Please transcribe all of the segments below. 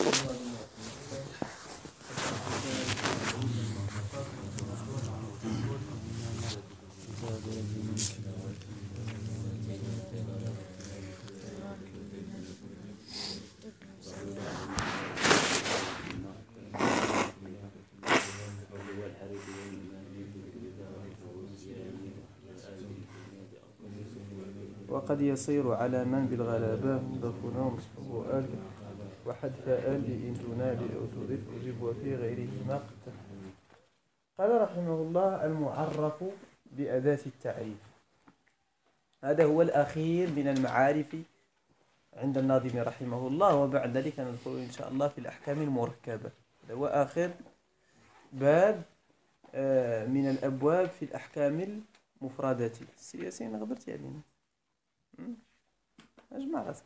وقد يصير على من بالغلبة مضاف ومصحوب آل وحذف آل إن تنادي أو تضيف أجيب وفي غيرهما قد. قال رحمه الله: المعرف بأداة التعريف. هذا هو الأخير من المعارف عند الناظم رحمه الله، وبعد ذلك ندخل إن شاء الله في الأحكام المركبة. هذا هو آخر باب من الأبواب في الأحكام المفردات. السياسيين غبرت علينا أجمع راسك.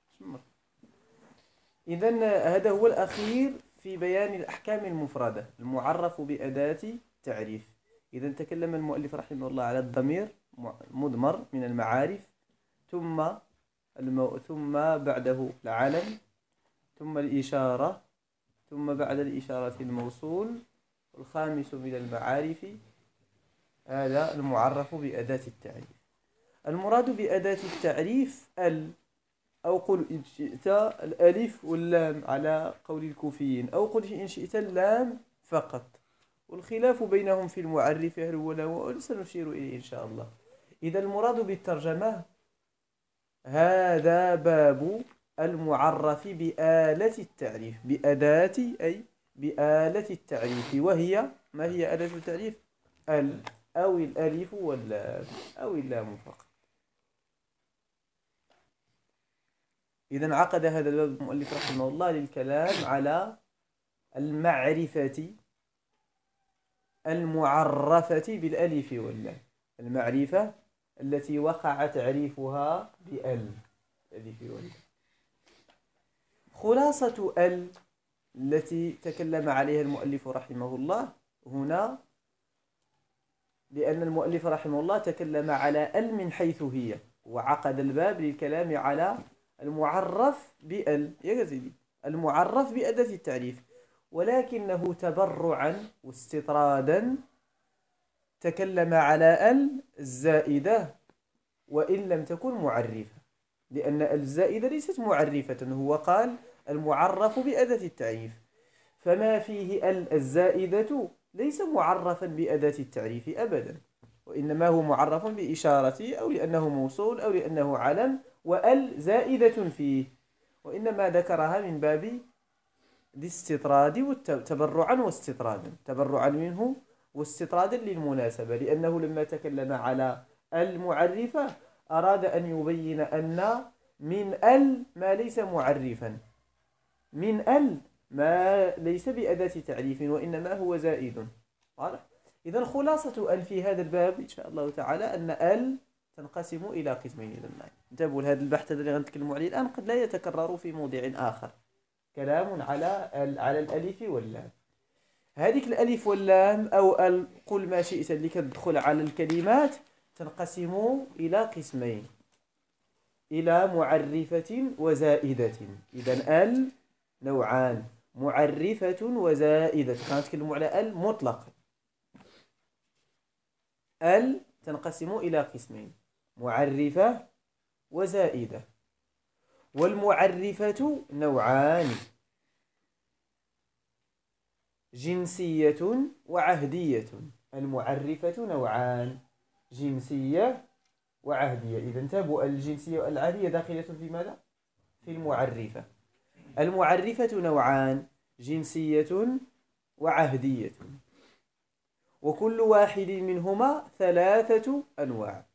إذن هذا هو الأخير في بيان الأحكام المفردة، المعرف بأداة تعريف. إذن تكلم المؤلف رحمه الله على الضمير مضمر من المعارف، ثم بعده العلم، ثم الإشارة، ثم بعد الإشارة الموصول، والخامس من المعارف هذا المعرف بأداة التعريف. المراد بأداة التعريف أو قل إن شئت الألف واللام على قول الكوفيين، أو قل إن شئت اللام فقط، والخلاف بينهم في المعرف هل هو له، سنشير إليه إن شاء الله. إذا المراد بالترجمة هذا باب المعرف بآلة التعريف، بأداة أي بآلة التعريف، وهي ما هي آلة التعريف؟ أو الألف واللام أو اللام فقط. إذا عقد هذا الباب المؤلف رحمه الله للكلام على المعرفة المعرفة بالألف واللام، المعرفة التي وقع تعريفها الألف واللام. خلاصة التي تكلم عليها المؤلف رحمه الله هنا، لأن المؤلف رحمه الله تكلم على من حيث هي، وعقد الباب للكلام على المعرف يا سيدي المعرف بأداة التعريف، ولكنه تبرعا واستطرادا تكلم على الزائدة وإن لم تكن معرفة، لأن الزائدة ليست معرفة. هو قال المعرف بأداة التعريف، فما فيه الزائدة ليس معرفا بأداة التعريف أبدا، وإنما هو معرف بإشارة أو لأنه موصول أو لأنه علم، زائدة فيه، وإنما ذكرها من باب الاستطراد والتبرعا واستطرادا، تبرعا منه واستطرادا للمناسبة، لأنه لما تكلم على المعرفة أراد أن يبين أن من ما ليس معرفا، من ما ليس بأداة تعريف وإنما هو زائد. واضح؟ إذا خلاصة في هذا الباب إن شاء الله تعالى أن تنقسم إلى قسمين. انتبهوا لهذا البحث الذي غنتكلموا عليه الآن، قد لا يتكرر في موضع آخر، كلام على الألف واللام. هذه الألف واللام أو قل ما شئت اللي كتدخل على الكلمات تنقسم إلى قسمين، إلى معرفة وزائدة. إذن نوعان، معرفة وزائدة. كنتكلموا على مطلق. تنقسم إلى قسمين، معرفة وزائدة. والمعرفة نوعان، جنسية وعهدية. المعرفة نوعان، جنسية وعهدية. إذا انتبهوا، الجنسية والعهدية داخلة في ماذا؟ في المعرفة. المعرفة نوعان، جنسية وعهدية، وكل واحد منهما 3 أنواع.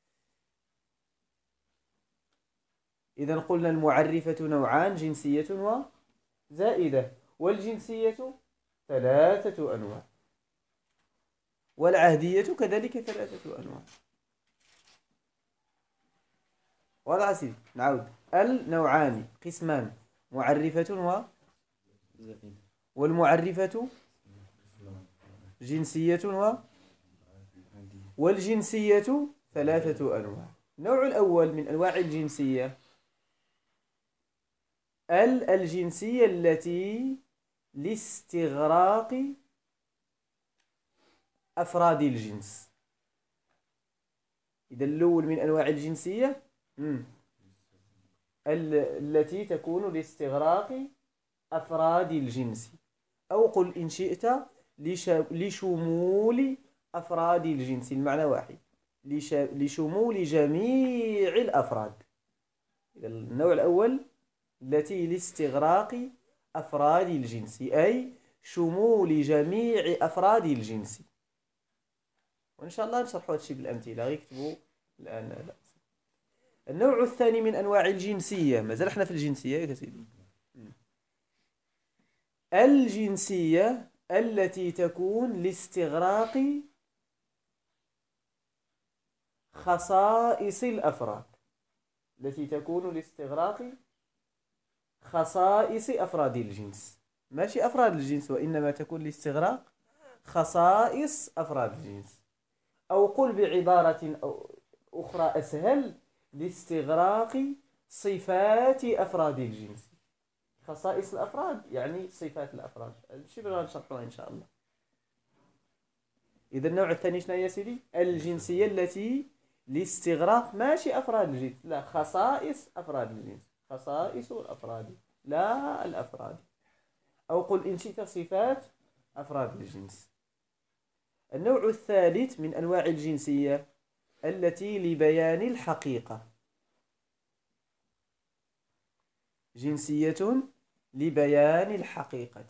إذا قلنا المعرفة نوعان، جنسية وزائدة، والجنسية 3 أنواع، والعهدية كذلك 3 أنواع. واضح سيدي؟ نعود. النوعان قسمان، معرفة والمعرفة جنسية والجنسية 3 أنواع. النوع الأول من أنواع الجنسية الجنسية التي لاستغراق أفراد الجنس. إذا الأول من أنواع الجنسية التي تكون لاستغراق أفراد الجنس، أو قل إن شئت لشمول أفراد الجنس، المعنى واحد، لشمول جميع الأفراد. إذا النوع الأول التي لاستغراق أفراد الجنس، أي شمول جميع أفراد الجنس. وإن شاء الله نشرح هذا الشيء بالأمثلة، غير اكتبوا الآن. لا. النوع الثاني من أنواع الجنسية، ما زال احنا في الجنسية يا سيدي، الجنسية التي تكون لاستغراق خصائص الأفراد، التي تكون لاستغراق خصائص أفراد الجنس، ماشي أفراد الجنس، وإنما تكون لاستغراق خصائص أفراد الجنس. أو قل بعبارة أخرى أسهل، لاستغراق صفات أفراد الجنس. خصائص الأفراد يعني صفات الأفراد، الشيء اللي نشرحه إن شاء الله. إذا النوع الثاني شنو يا سيدي؟ الجنسية التي لاستغراق ماشي أفراد الجنس، لا، خصائص أفراد الجنس، خصائص الأفراد لا الأفراد. أو قل إن شئت صفات أفراد الجنس. النوع الثالث من أنواع الجنسية التي لبيان الحقيقة، جنسية لبيان الحقيقة.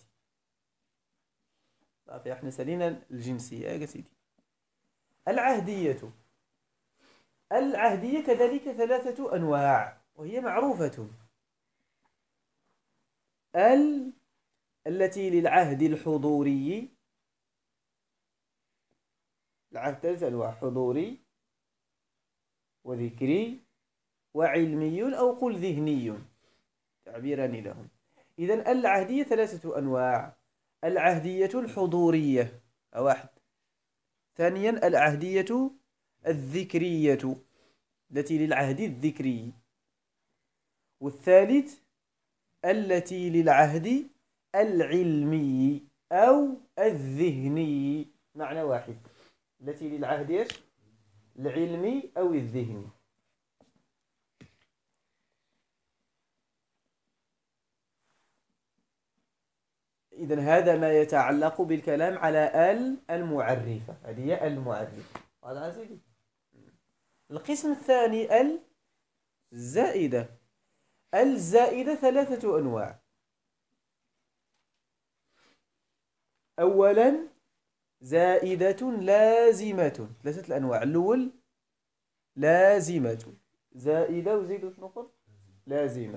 طيب احنا سالينا الجنسية يا سيدي. العهدية. العهدية كذلك 3 أنواع وهي معروفة. التي للعهد الحضوري، العهد 3 أنواع: حضوري وذكري وعلمي، أو قل ذهني، تعبيران لهم. إذن العهدية 3 أنواع: العهدية الحضورية واحد، ثانيا العهدية الذكرية التي للعهد الذكري، والثالث التي للعهد العلمي أو الذهني، معنى واحد، التي للعهد العلمي أو الذهني. إذن هذا ما يتعلق بالكلام على المعرفة، هذه هي المعرفة. هذا سيدي. القسم الثاني الزائدة. الزائدة 3 أنواع. أولا زائدة لازمة، 3 الأنواع. الأول لازمة، زائدة وزيدوا شنو قلت؟ لازمة.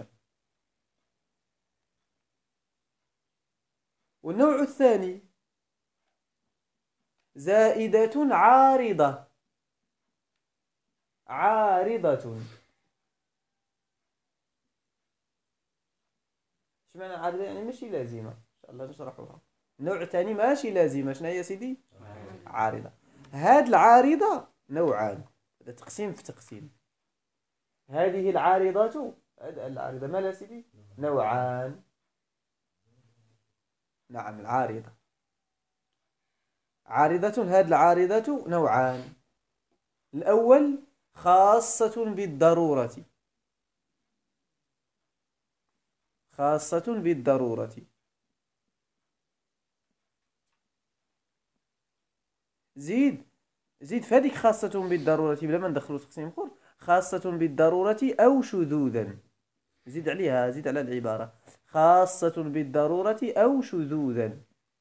والنوع الثاني زائدة عارضة. عارضة، ايش معنى عارضة؟ يعني ماشي لازمة، إن شاء الله نشرحوها. النوع الثاني ماشي لازمة، شنو هي يا سيدي؟ عارضة. هاد العارضة نوعان، هذا تقسيم في تقسيم. هذه العارضة، العارضة ما لا سيدي؟ نوعان. نعم، العارضة عارضة. هذه العارضة نوعان. الأول خاصة بالضرورة، خاصة بالضرورة. زيد في هذيك خاصة بالضرورة بلا ما ندخلوا تقسيم اخر، خاصة بالضرورة أو شذوذا. زيد عليها، زيد على العبارة خاصة بالضرورة أو شذوذا.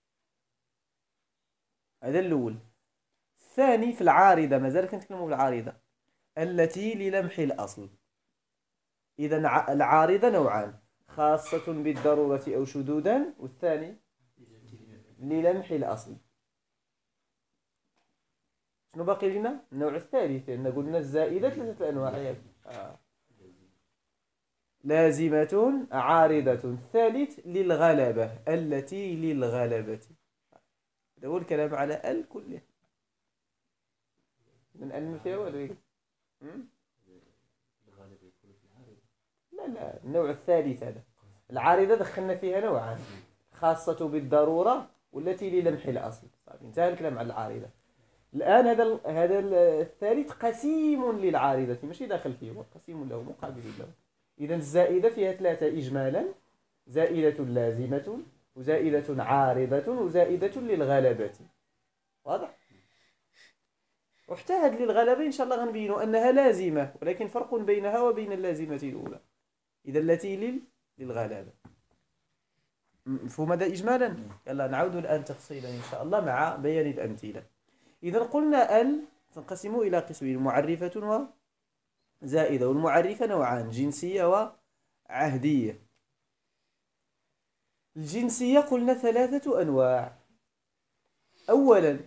هذا الأول. الثاني في العارضة، مازال كنتكلموا بالعارضة التي للمح الأصل. إذا العارضة نوعان: خاصة بالضرورة أو شذوذا، والثاني للمح الأصل. شنو باقي لنا؟ النوع الثالث، لأن قلنا الزائدة 3 أنواع. لازمة عارضة. الثالث للغلبة، التي للغلبة. هذا هو الكلام على الكل. من المثال ولا لا، النوع الثالث هذا العارضة دخلنا فيها نوعان، خاصة بالضرورة والتي للمح الأصل. انتهى الكلام على العارضة. الآن هذا الثالث قسيم للعارضة، ماشي داخل فيه، هو قسيم له مقابل له. إذا الزائدة فيها ثلاثة إجمالا: زائدة لازمة، وزائدة عارضة، وزائدة للغلبة. واضح؟ واحتاج للغلبة إن شاء الله غنبينوا أنها لازمة، ولكن فرق بينها وبين اللازمة الأولى. إذا التي للغلبة. مفهوم هذا إجمالا؟ يلا نعود الآن تفصيلا إن شاء الله مع بيان الأمثلة. إذا قلنا تنقسم إلى قسمين: معرفة وزائدة. والمعرفة نوعان: جنسية وعهدية. الجنسية قلنا ثلاثة أنواع. أولا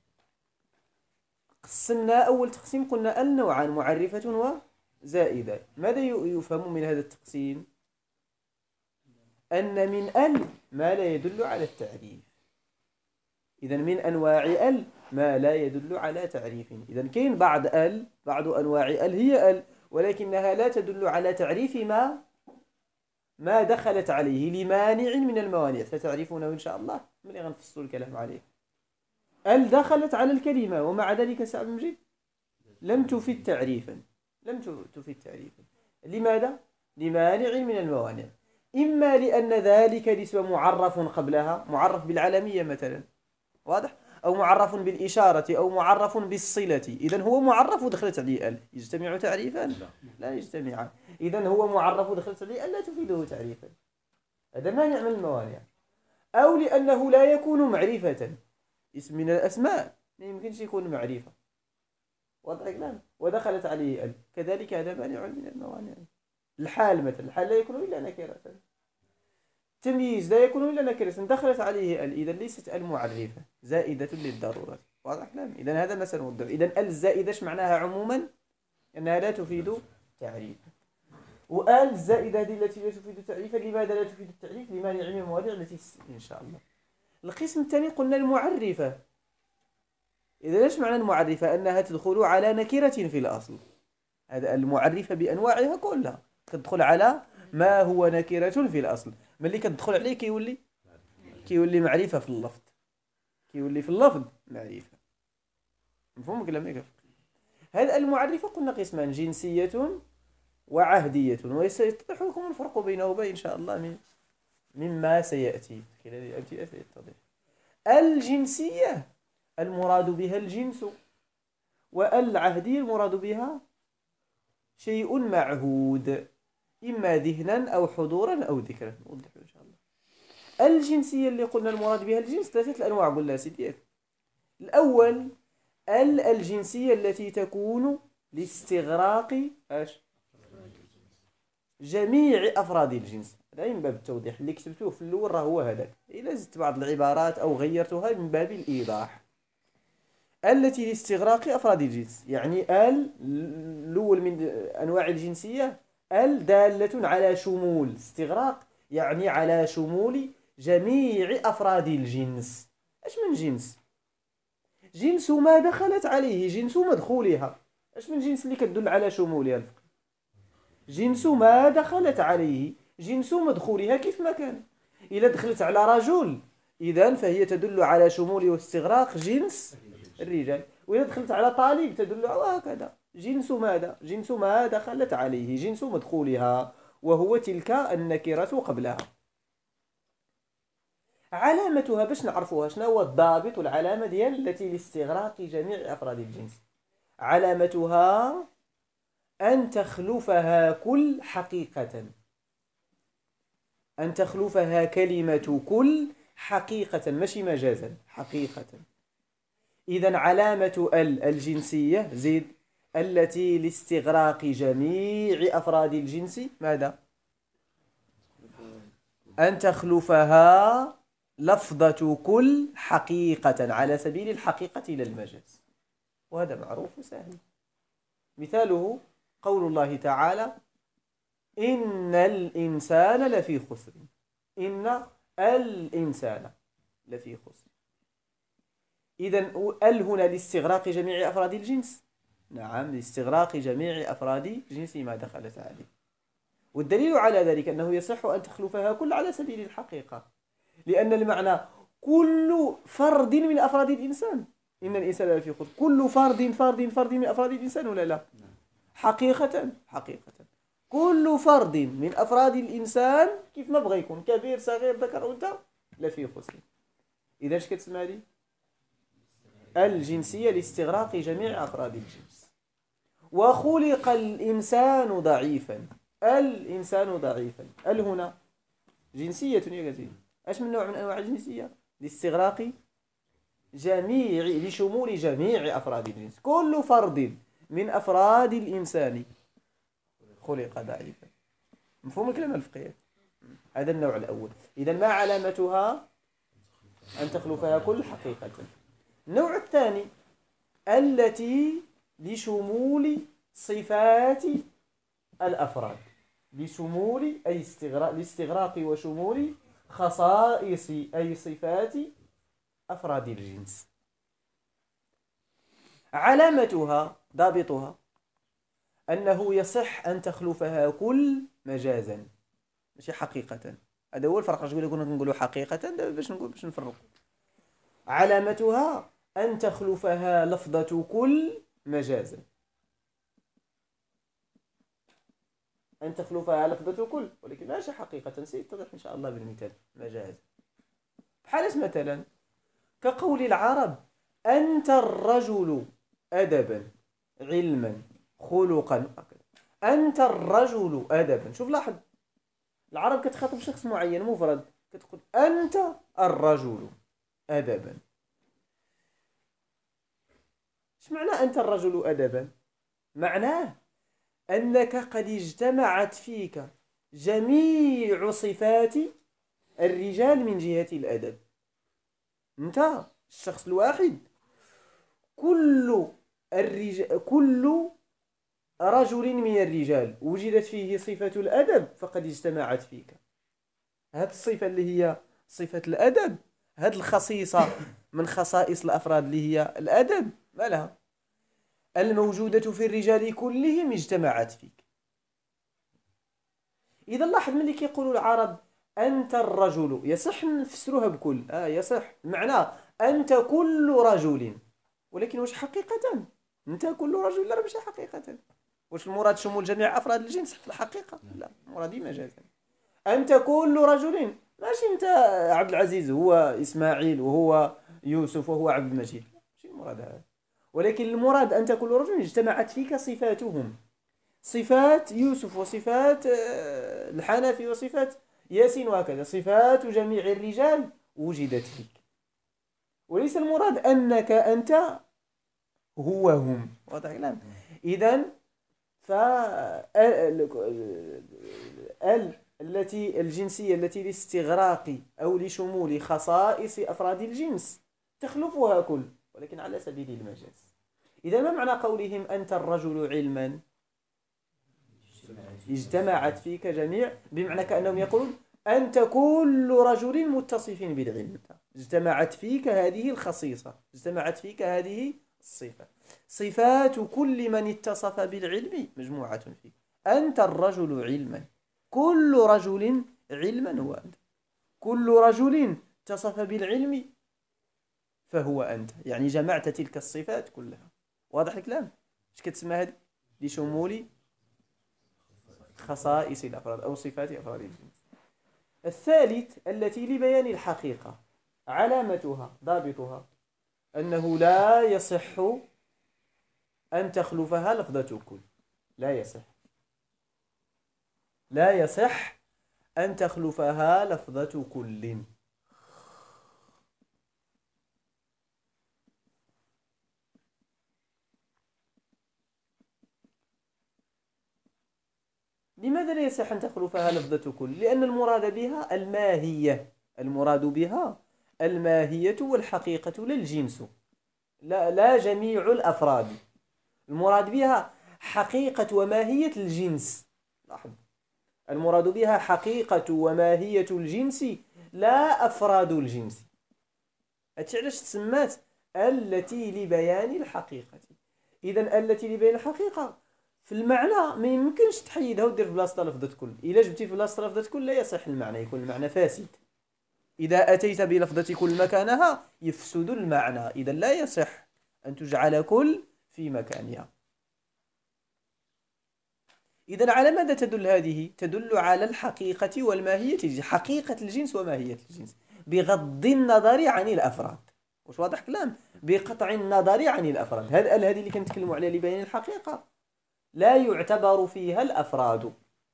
قسمنا أول تقسيم قلنا نوعان: معرفة وزائدة. ماذا يفهم من هذا التقسيم؟ أن من ما لا يدل على التعريف. إذا من أنواع ما لا يدل على تعريف. إذا كاين بعض أنواع هي ولكنها لا تدل على تعريف ما دخلت عليه لمانع من الموانع، ستعرفونه إن شاء الله من غنفصل الكلام عليه. دخلت على الكلمة ومع ذلك سعد مجيد لم تفيد تعريفا. لماذا؟ لمانع من الموانع. إما لأن ذلك الاسم معرف قبلها، معرف بالعلمية مثلا، واضح؟ أو معرف بالإشارة، أو معرف بالصلة. إذن هو معرف ودخلت عليه يجتمع تعريفا؟ لا يجتمعان. إذن هو معرف ودخلت عليه لا تفيده تعريفا، هذا مانع من الموانع. أو لأنه لا يكون معرفة، اسم من الأسماء ما يمكنش يكون معرفة، واضح الكلام؟ ودخلت عليه كذلك هذا مانع من الموانع. الحال مثلا، الحال لا يكون إلا نكرة. تمييز لا يكون إلا نكرة دخلت عليه إذا ليست المعرفة، زائدة للضرورة. واضح الكلام؟ إذا هذا ما سنوضح. إذا الزائدة ايش معناها عموما؟ أنها لا تفيد تعريفا. الزائدة هذه التي لا تفيد تعريفا. لماذا لا تفيد التعريف؟ لمانع من المواضيع التي إن شاء الله. القسم الثاني قلنا المعرفة. إذا ايش معنى المعرفة؟ أنها تدخل على نكرة في الأصل. هذا المعرفة بأنواعها كلها تدخل على ما هو نكرة في الأصل. ملي كتدخل عليه كيولي معرفة في اللفظ، كيولي في اللفظ معرفة. مفهوم كلامي كيف؟ هذه المعرفة قلنا قسمان: جنسية وعهدية، وسيتضح لكم الفرق بينهما إن شاء الله مما سيأتي خلال الأمثلة سيتضح. الجنسية المراد بها الجنس، والعهدية المراد بها شيء معهود، إما ذهنا أو حضورا أو ذكرا. نوضح إن شاء الله. الجنسية اللي قلنا المراد بها الجنس ثلاثة الأنواع قلنا سيديك. الأول الجنسية التي تكون لاستغراق جميع أفراد الجنس. هذا من باب التوضيح، اللي كتبتوه في الأول راه هو هذاك. إذا زدت بعض العبارات أو غيرتها من باب الإيضاح. التي لاستغراق أفراد الجنس، يعني الأول من أنواع الجنسية دالة على شمول. استغراق يعني على شمول جميع أفراد الجنس. ايش من جنس؟ جنس ما دخلت عليه، جنس مدخولها. ايش من جنس اللي كتدل على شمولها؟ جنس ما دخلت عليه، جنس مدخولها كيف ما كان. إذا دخلت على رجل إذن فهي تدل على شمول واستغراق جنس الرجال، وإذا دخلت على طالب تدل على هكذا جنس ماذا؟ جنس ما دخلت عليه، جنس مدخولها، وهو تلك النكرة قبلها. علامتها باش نعرفوها شنو هو الضابط والعلامة ديال التي لاستغراق جميع أفراد الجنس. علامتها أن تخلفها كل حقيقة، أن تخلفها كلمة كل حقيقة، ماشي مجازا، حقيقة. إذن علامة الجنسية زيد التي لاستغراق جميع أفراد الجنس ماذا؟ أن تخلفها لفظة كل حقيقة على سبيل الحقيقة إلى المجاز، وهذا معروف وسهل. مثاله قول الله تعالى: إن الإنسان لفي خسر. إن الإنسان لفي خسر. إذن هنا لاستغراق جميع أفراد الجنس. نعم، لاستغراق جميع أفراد الجنس ما دخلت عليه. والدليل على ذلك أنه يصح أن تخلفها كل على سبيل الحقيقة، لأن المعنى كل فرد من أفراد الإنسان، إن الإنسان لفي خسر، كل فرد من أفراد الإنسان ولا لا؟ حقيقة كل فرد من أفراد الإنسان كيف ما بغى يكون، كبير صغير ذكر أنثى، لفي خسر. إذا اش كتسمى هذه؟ الجنسية لاستغراق جميع أفراد الجنس. وخلق الإنسان ضعيفا، الإنسان ضعيفا، هنا جنسية يا قتيل. اش من نوع من أنواع الجنسية؟ لاستغراق جميع، لشمول جميع أفراد الجنس، كل فرد من أفراد الإنسان خلق ضعيفا. مفهوم الكلمة الفقهية؟ هذا النوع الأول. إذا ما علامتها؟ أن تخلفها كل حقيقة. النوع الثاني التي لشمول صفات الأفراد، لشمول أي لاستغراق وشمول خصائص أي صفات أفراد الجنس. علامتها ضابطها أنه يصح أن تخلفها كل مجازا ماشي حقيقة. هذا هو الفرق. كنا نقولوا حقيقة باش نفرق. علامتها أن تخلفها لفظة كل مجازا، أن تخلفها لفظة كل، ولكن ماشي حقيقة. سيتضح إن شاء الله بالمثال. مجاز بحال مثلا كقول العرب أنت الرجل أدبا علما خلقا. أنت الرجل أدبا. شوف لاحظ، العرب كتخاطب شخص معين مفرد، كتقول أنت الرجل أدبا. ايش معنى أنت الرجل أدبا؟ معناه أنك قد اجتمعت فيك جميع صفات الرجال من جهة الأدب. أنت الشخص الواحد كل رجل من الرجال وجدت فيه صفة الأدب فقد اجتمعت فيك. هذه الصفة اللي هي صفة الأدب، هذه الخصيصة من خصائص الأفراد اللي هي الأدب، ما لها الموجودة في الرجال كلهم اجتمعت فيك. إذا لاحظ ملي كيقولوا العرب أنت الرجل، يصح نفسروها بكل، يصح معناه أنت كل رجل، ولكن واش حقيقة أنت كل رجل؟ لا ماشي حقيقة. واش المراد شمول جميع أفراد الجنس في الحقيقة؟ لا، المراد مجازا. أنت كل رجل ماشي أنت عبد العزيز هو إسماعيل وهو يوسف وهو عبد المجيد، ماشي المراد هذا. ولكن المراد أنت كل رجل اجتمعت فيك صفاتهم، صفات يوسف وصفات الحنفي وصفات ياسين وهكذا، صفات جميع الرجال وجدت فيك. وليس المراد أنك أنت هو هم. واضح الكلام؟ إذن التي الجنسية التي لاستغراق أو لشمول خصائص أفراد الجنس تخلفها كل، ولكن على سبيل المجاز. إذا ما معنى قولهم أنت الرجل علما؟ اجتمعت فيك جميع، بمعنى كأنهم يقولون أنت كل رجل متصف بالعلم، اجتمعت فيك هذه الخصيصة، اجتمعت فيك هذه الصفة. صفات كل من اتصف بالعلم مجموعة فيك. أنت الرجل علما، كل رجل علما هو أنت، كل رجل اتصف بالعلم فهو أنت، يعني جمعت تلك الصفات كلها. واضح الكلام؟ ايش كتسمى هذه؟ لشمول خصائص الأفراد أو صفات أفراد الجنس. الثالث التي لبيان الحقيقة، علامتها ضابطها أنه لا يصح أن تخلفها لفظة كل. لا يصح أن تخلفها لفظة كل. لماذا لا يصح أن تخلفها لفظة كل؟ لأن المراد بها الماهية، المراد بها الماهية والحقيقة للجنس، لا جميع الأفراد. المراد بها حقيقة وماهية الجنس. لاحظ، المراد بها حقيقة وماهية الجنس لا أفراد الجنس. هادشي علاش تسمات التي لبيان الحقيقة. إذن التي لبيان الحقيقة في المعنى ما يمكنش تحيدها ودير في بلاصتها لفظة كل. إلا جبتي في بلاصتها لفظة كل لا يصح المعنى، يكون المعنى فاسد. إذا أتيت بلفظة كل مكانها يفسد المعنى، إذا لا يصح أن تجعل كل في مكانها. إذا على ماذا تدل هذه؟ تدل على الحقيقة والماهية، حقيقة الجنس وماهية الجنس، بغض النظر عن الأفراد. واش واضح كلام؟ بقطع النظر عن الأفراد. هذه اللي كنتكلموا عليها لبيان الحقيقة لا يعتبر فيها الأفراد،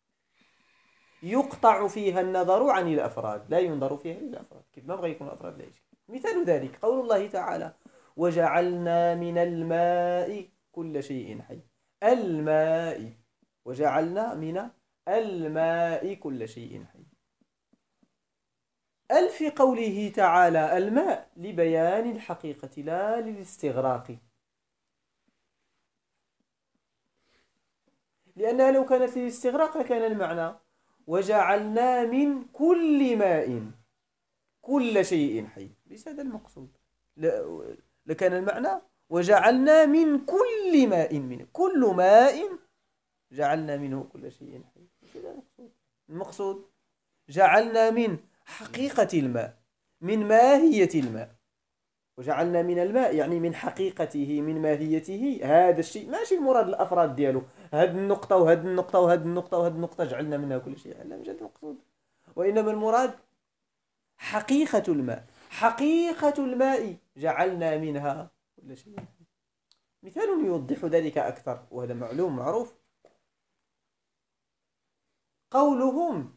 يقطع فيها النظر عن الأفراد، لا ينظر فيها للأفراد. كيف ما بغى يكون الأفراد لا يشكل. مثال ذلك قول الله تعالى: وجعلنا من الماء كل شيء حي. الماء، وجعلنا من الماء كل شيء حي. في قوله تعالى الماء لبيان الحقيقة لا للاستغراق، لأنها لو كانت للاستغراق لكان المعنى وجعلنا من كل ماء كل شيء حي، ليس هذا المقصود. لكان المعنى وجعلنا من كل ماء، من كل ماء جعلنا منه كل شيء حي. ليس هذا المقصود. المقصود جعلنا من حقيقة الماء، من ماهية الماء. وجعلنا من الماء يعني من حقيقته، من ماهيته. هذا الشيء ماشي المراد الأفراد ديالو، هذه النقطة وهذه النقطة وهذه النقطة وهذه النقطة جعلنا منها كل شيء، لا مش هذا المقصود. وإنما المراد حقيقة الماء، حقيقة الماء جعلنا منها كل شيء. مثال يوضح ذلك أكثر وهذا معلوم معروف، قولهم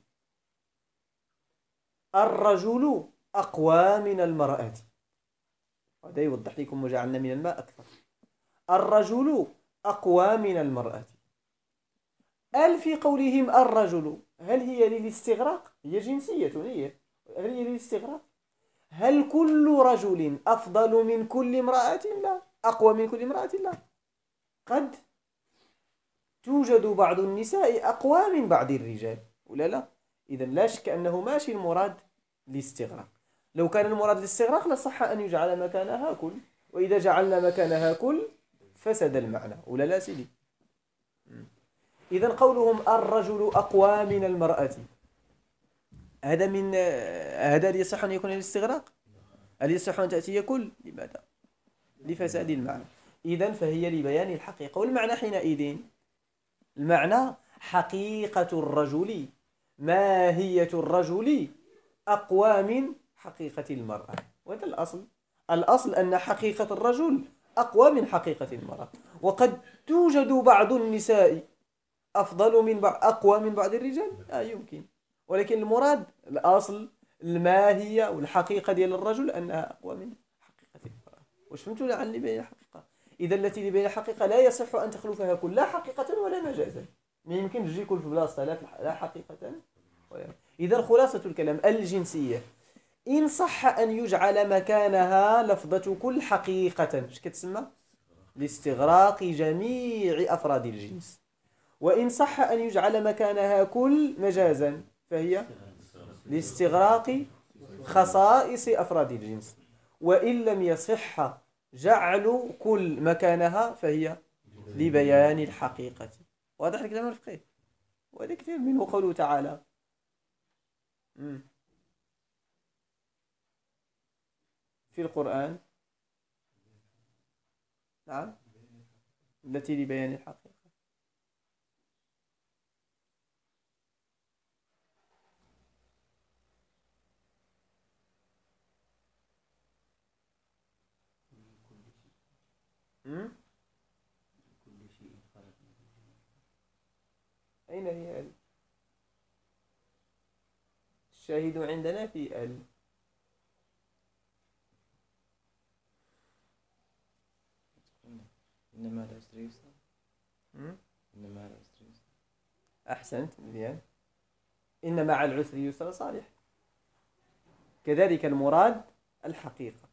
الرجل أقوى من المرأة. هذا يوضح لكم وجعلنا من الماء أكثر. الرجل أقوى من المرأة. في قولهم الرجل هل هي للاستغراق؟ هي جنسية، هل هي للاستغراق؟ هل كل رجل أفضل من كل امرأة؟ لا. أقوى من كل امرأة؟ لا. قد توجد بعض النساء أقوى من بعض الرجال ولا لا؟ إذا لا شك أنه ماشي المراد الاستغراق. لو كان المراد الاستغراق لصح أن يجعل مكانها كل، وإذا جعلنا مكانها كل فسد المعنى ولا لا سيدي؟ إذا قولهم الرجل أقوى من المرأة هذا يصح أن يكون الاستغراق؟ هل يصح أن تأتي كل؟ لماذا؟ لفساد المعنى. إذا فهي لبيان الحقيقة، والمعنى حينئذ المعنى حقيقة الرجل، ماهية الرجل أقوى من حقيقة المرأة. وهذا الأصل. الأصل أن حقيقة الرجل أقوى من حقيقة المرأة، وقد توجد بعض النساء أفضل من أقوى من بعض الرجال، لا يمكن. ولكن المراد الأصل الماهية والحقيقة ديال الرجل أنها أقوى من حقيقة المرأة. واش فهمتوا عن اللي بين الحقيقة؟ إذا التي اللي بين الحقيقة لا يصح أن تخلفها كل، لا حقيقة ولا مجازا. ما يمكن تجي كل في بلاصتها لا حقيقة ولا. إذا خلاصة الكلام الجنسية إن صح أن يجعل مكانها لفظة كل حقيقة، اش كتسمى؟ لاستغراق جميع أفراد الجنس. وإن صح أن يجعل مكانها كل مجازا فهي لاستغراق خصائص أفراد الجنس. وإن لم يصح جعل كل مكانها فهي لبيان الحقيقة. واضح الكلام الفقهي؟ وهذا كثير منه قوله تعالى في القرآن، نعم، التي لبيان الحقيقة. أين هي ال؟ الشاهد عندنا في ال. إن مع العسر يسرا. إن مع العسر يسرا. أحسنت، مزيان. إن مع العسر يسرا صالح. كذلك المراد الحقيقة.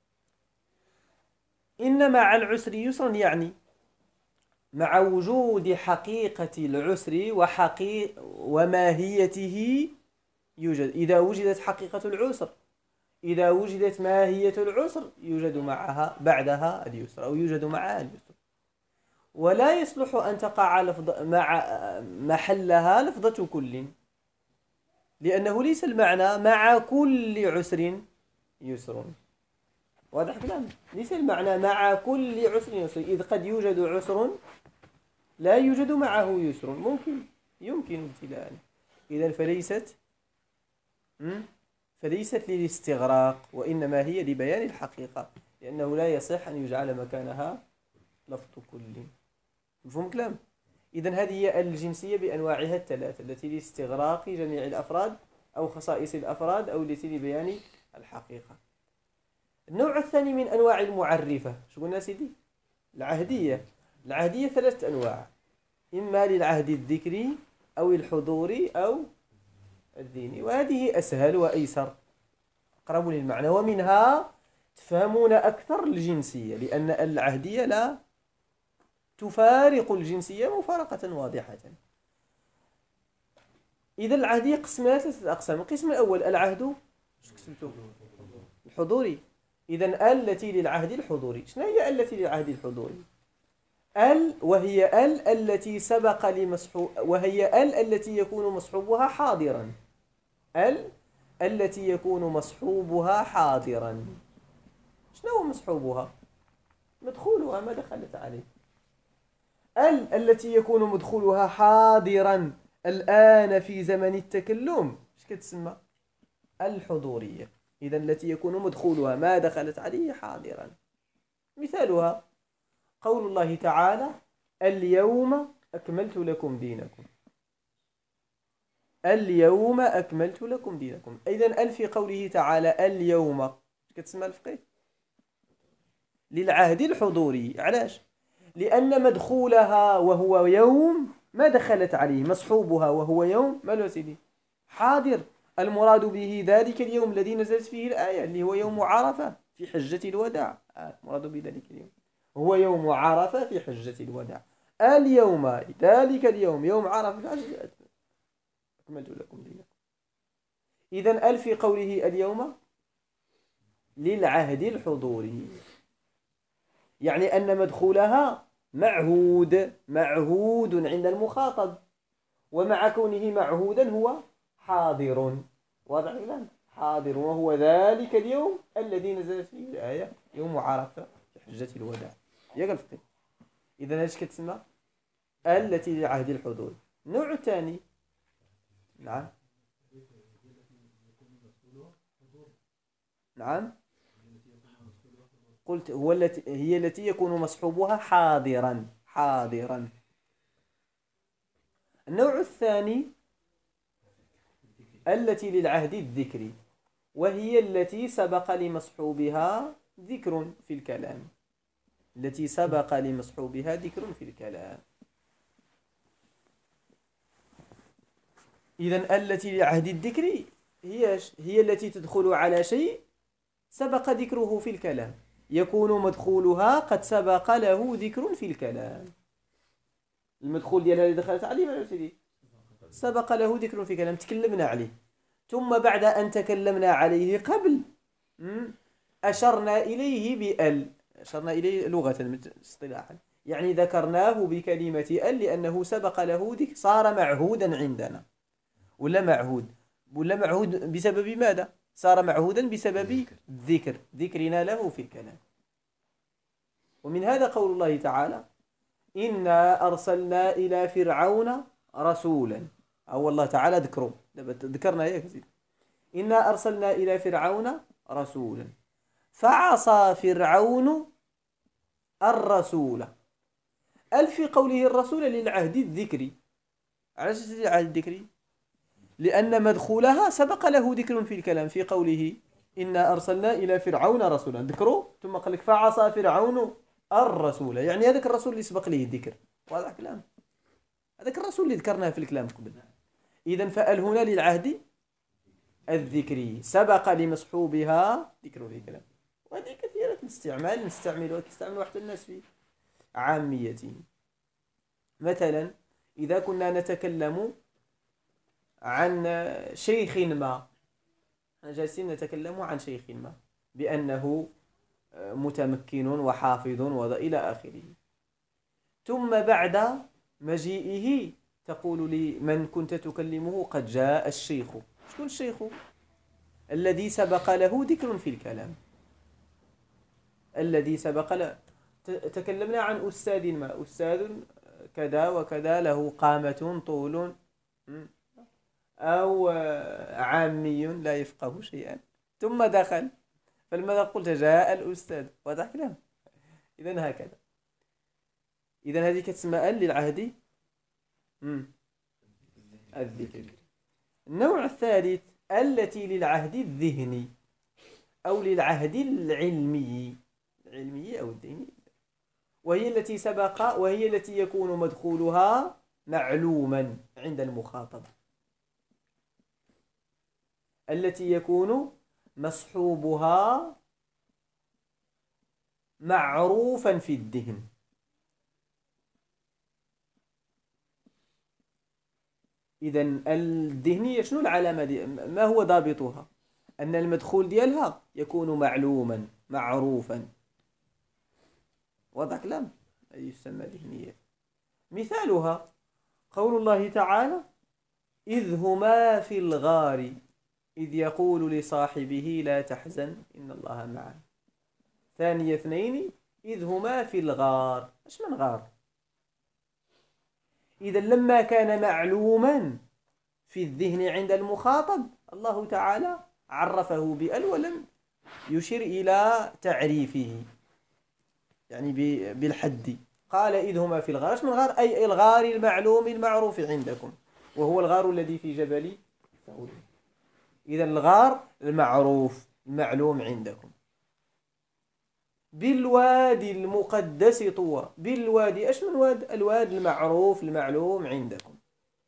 إن مع العسر يسرا يعني مع وجود حقيقة العسر وماهيته يوجد. إذا وجدت حقيقة العسر، إذا وجدت ماهية العسر، يوجد معها بعدها اليسر أو يوجد معها اليسر. ولا يصلح أن تقع مع محلها لفظة كل، لأنه ليس المعنى مع كل عسر يسر. واضح كلام؟ ليس المعنى مع كل عسر يسر، إذ قد يوجد عسر لا يوجد معه يسر، يمكن ابتلاء. إذن فليست للاستغراق، وإنما هي لبيان الحقيقة، لأنه لا يصح أن يجعل مكانها لفظ كل. مفهوم كلام؟ إذن هذه هي الجنسية بأنواعها الثلاثة، التي لاستغراق جميع الأفراد أو خصائص الأفراد، أو التي لبيان الحقيقة. النوع الثاني من أنواع المعرفة شو قلنا سيدي؟ العهدية. العهدية 3 أنواع، إما للعهد الذكري أو الحضوري أو الديني، وهذه أسهل وأيسر، أقرب للمعنى، ومنها تفهمون أكثر الجنسية، لأن العهدية لا تفارق الجنسية مفارقة واضحة. إذا العهدية قسمها 3 أقسام. القسم الأول العهد الحضوري. إذا التي للعهد الحضوري. شنو هي التي للعهد الحضوري؟ وهي التي سبق لمصحوب، وهي التي يكون مصحوبها حاضرا. التي يكون مصحوبها حاضرا. شنو هو مصحوبها؟ مدخولها، ما دخلت عليه. التي يكون مدخولها حاضرا الآن في زمن التكلم ايش كتسمى؟ الحضورية. إذا التي يكون مدخولها ما دخلت عليه حاضرا. مثالها قول الله تعالى: اليوم أكملت لكم دينكم. اليوم أكملت لكم دينكم. إذن في قوله تعالى اليوم ايش كتسمى الفقه؟ للعهد الحضوري. علاش؟ لأن مدخولها وهو يوم ما دخلت عليه، مصحوبها وهو يوم مالو سيدي حاضر. المراد به ذلك اليوم الذي نزلت فيه الآية، اللي هو يوم عرفة في حجة الوداع. المراد بذلك اليوم هو يوم عرفة في حجة الوداع. اليوم ذلك اليوم يوم عرفة أكملت لكم دينكم. إذن في قوله اليوم للعهد الحضوري، يعني أن مدخولها معهود عند المخاطب، ومع كونه معهودا هو حاضر. واضح الآن؟ حاضر، وهو ذلك اليوم الذي نزلت فيه الآية يوم عرفة في حجة الوداع. يا الفقه. إذا ايش كتسمى؟ التي لعهد الحضور. النوع الثاني نعم قلت هي التي يكون مصحوبها حاضرا. النوع الثاني التي للعهد الذكري، وهي التي سبق لمصحوبها ذكر في الكلام. التي سبق لمصحوبها ذكر في الكلام. إذن التي للعهد الذكري هي التي تدخل على شيء سبق ذكره في الكلام، يكون مدخولها قد سبق له ذكر في الكلام. المدخول ديالها اللي دخلت عليه ما سيدي سبق له ذكر في كلام، تكلمنا عليه، ثم بعد أن تكلمنا عليه قبل أشرنا إليه بأل. أشرنا إليه لغة اصطلاحا، يعني ذكرناه بكلمة أل لأنه سبق له ذكر، صار معهودا عندنا. ولا معهود بسبب ماذا؟ صار معهودا بسبب ذكرنا له في الكلام. ومن هذا قول الله تعالى: إنا أرسلنا إلى فرعون رسولا. أو الله تعالى ذكرنا يا كثير. إنا أرسلنا إلى فرعون رسولا فعصى فرعون الرسول. في قوله الرسول للعهد الذكري. علاش العهد الذكري؟ لأن مدخولها سبق له ذكر في الكلام، في قوله إنا أرسلنا إلى فرعون رسولا، ذكروا ثم قال لك فعصى فرعون الرسول، يعني هذاك الرسول اللي سبق له الذكر. واضح كلام؟ هذاك الرسول اللي ذكرناه في الكلام قبل. إذن فأل هنا للعهد الذكري سبق لمصحوبها ذكر في الكلام، وهذه كثيرة الاستعمال، يستعملها حتى الناس في عاميتهم. مثلا إذا كنا نتكلم عن شيخ ما، جالسين نتكلم عن شيخ ما بأنه متمكن وحافظ إلى آخره، ثم بعد مجيئه تقول لمن كنت تكلمه قد جاء الشيخ. شكون الشيخ؟ الذي سبق له ذكر في الكلام، الذي سبق له. تكلمنا عن أستاذ ما، أستاذ كذا وكذا له قامة طول، أو عامي لا يفقه شيئا ثم دخل، فلماذا قلت جاء الأستاذ؟ واضح كلام. إذن هكذا. إذن هذه كتسمى ال للعهد الذكري. النوع الثالث التي للعهد الذهني أو للعهد العلمي أو الذهني، وهي التي سبق، وهي التي يكون مدخولها معلوما عند المخاطب، التي يكون مصحوبها معروفا في الذهن. إذن الذهنية شنو العلامة دي؟ ما هو ضابطها؟ أن المدخول ديالها يكون معلوما معروفا. واضح كلام؟ أي يسمى ذهنية. مثالها قول الله تعالى: إذ هما في الغار إذ يقول لصاحبه لا تحزن إن الله معنا. ثاني اثنين إذ هما في الغار. إيش من غار؟ إذا لما كان معلوما في الذهن عند المخاطب، الله تعالى عرفه بأل ولم يشر إلى تعريفه، يعني بالحد. قال إذ هما في الغار. إيش من غار؟ أي الغار المعلوم المعروف عندكم، وهو الغار الذي في جبل ثور. إذا الغار المعروف المعلوم عندكم. بالوادي المقدس طوى. بالوادي. إيش من واد؟ الواد المعروف المعلوم عندكم.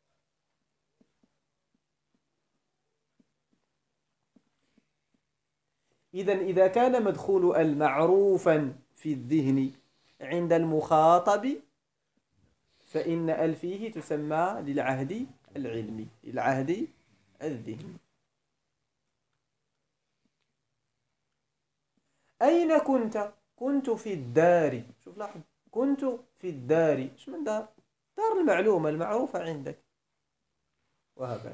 إذا كان مدخول المعروفا في الذهن عند المخاطب، فإن ال فيه تسمى للعهد العلمي، للعهد الذهني. أين كنت؟ كنت في الدار. شوف لاحظ، كنت في الدار. إيش من دار؟ دار المعلومة المعروفة عندك، وهكذا.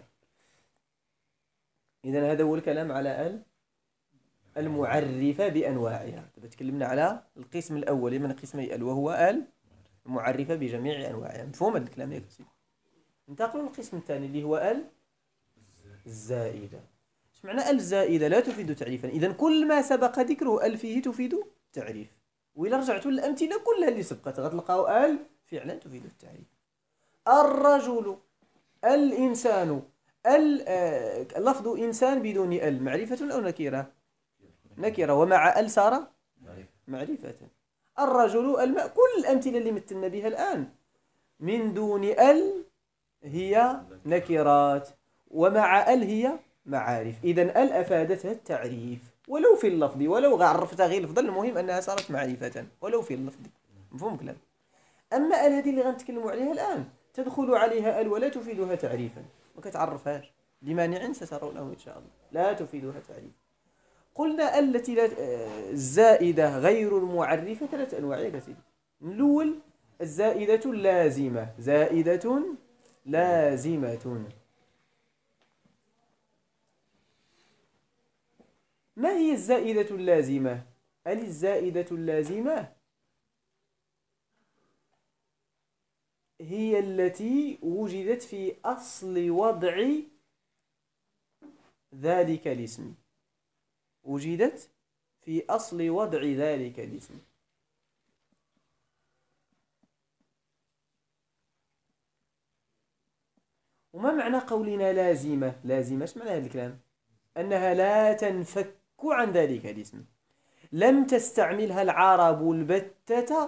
إذا هذا هو الكلام على ال المعرفة بأنواعها. تكلمنا على القسم الأول من قسمي ال، وهو ال المعرفة بجميع أنواعها. مفهوم هذا الكلام يا كسي؟ ننتقل للقسم الثاني اللي هو ال الزائدة. ايش معنى ال الزائدة؟ لا تفيد تعريفا. إذا كل ما سبق ذكره ال فيه تفيد تعريف. وإذا رجعتوا للأمثلة كلها اللي سبقت غتلقاو ال فعلا تفيد التعريف. الرجل، الإنسان، لفظ إنسان بدون ال معرفة أو نكرة؟ نكرة، ومع ال صار معرفة. الرجل، الماء، كل الأمثلة اللي مثلنا بها الآن من دون ال هي نكرات، ومع ال هي معارف. إذن ال أفادتها التعريف ولو في اللفظ، ولو عرفتها غير لفظا، المهم أنها صارت معرفة ولو في اللفظ. مفهوم كلام؟ أما ال هذه اللي غنتكلموا عليها الآن تدخل عليها ال ولا تفيدها تعريفا، ما كتعرفهاش لمانع سترونه إن شاء الله، لا تفيدها تعريف. قلنا التي الزائدة غير المعرفة 3 أنواع يا سيدي. الأول الزائدة اللازمة. زائدة لازمة. ما هي الزائدة اللازمة؟ الزائدة اللازمة هي التي وجدت في أصل وضع ذلك الاسم. وجدت في أصل وضع ذلك الاسم. وما معنى قولنا لازمة؟ لازمة ايش معنى هذا الكلام؟ أنها لا تنفك عن ذلك الاسم. لم تستعملها العرب البتة،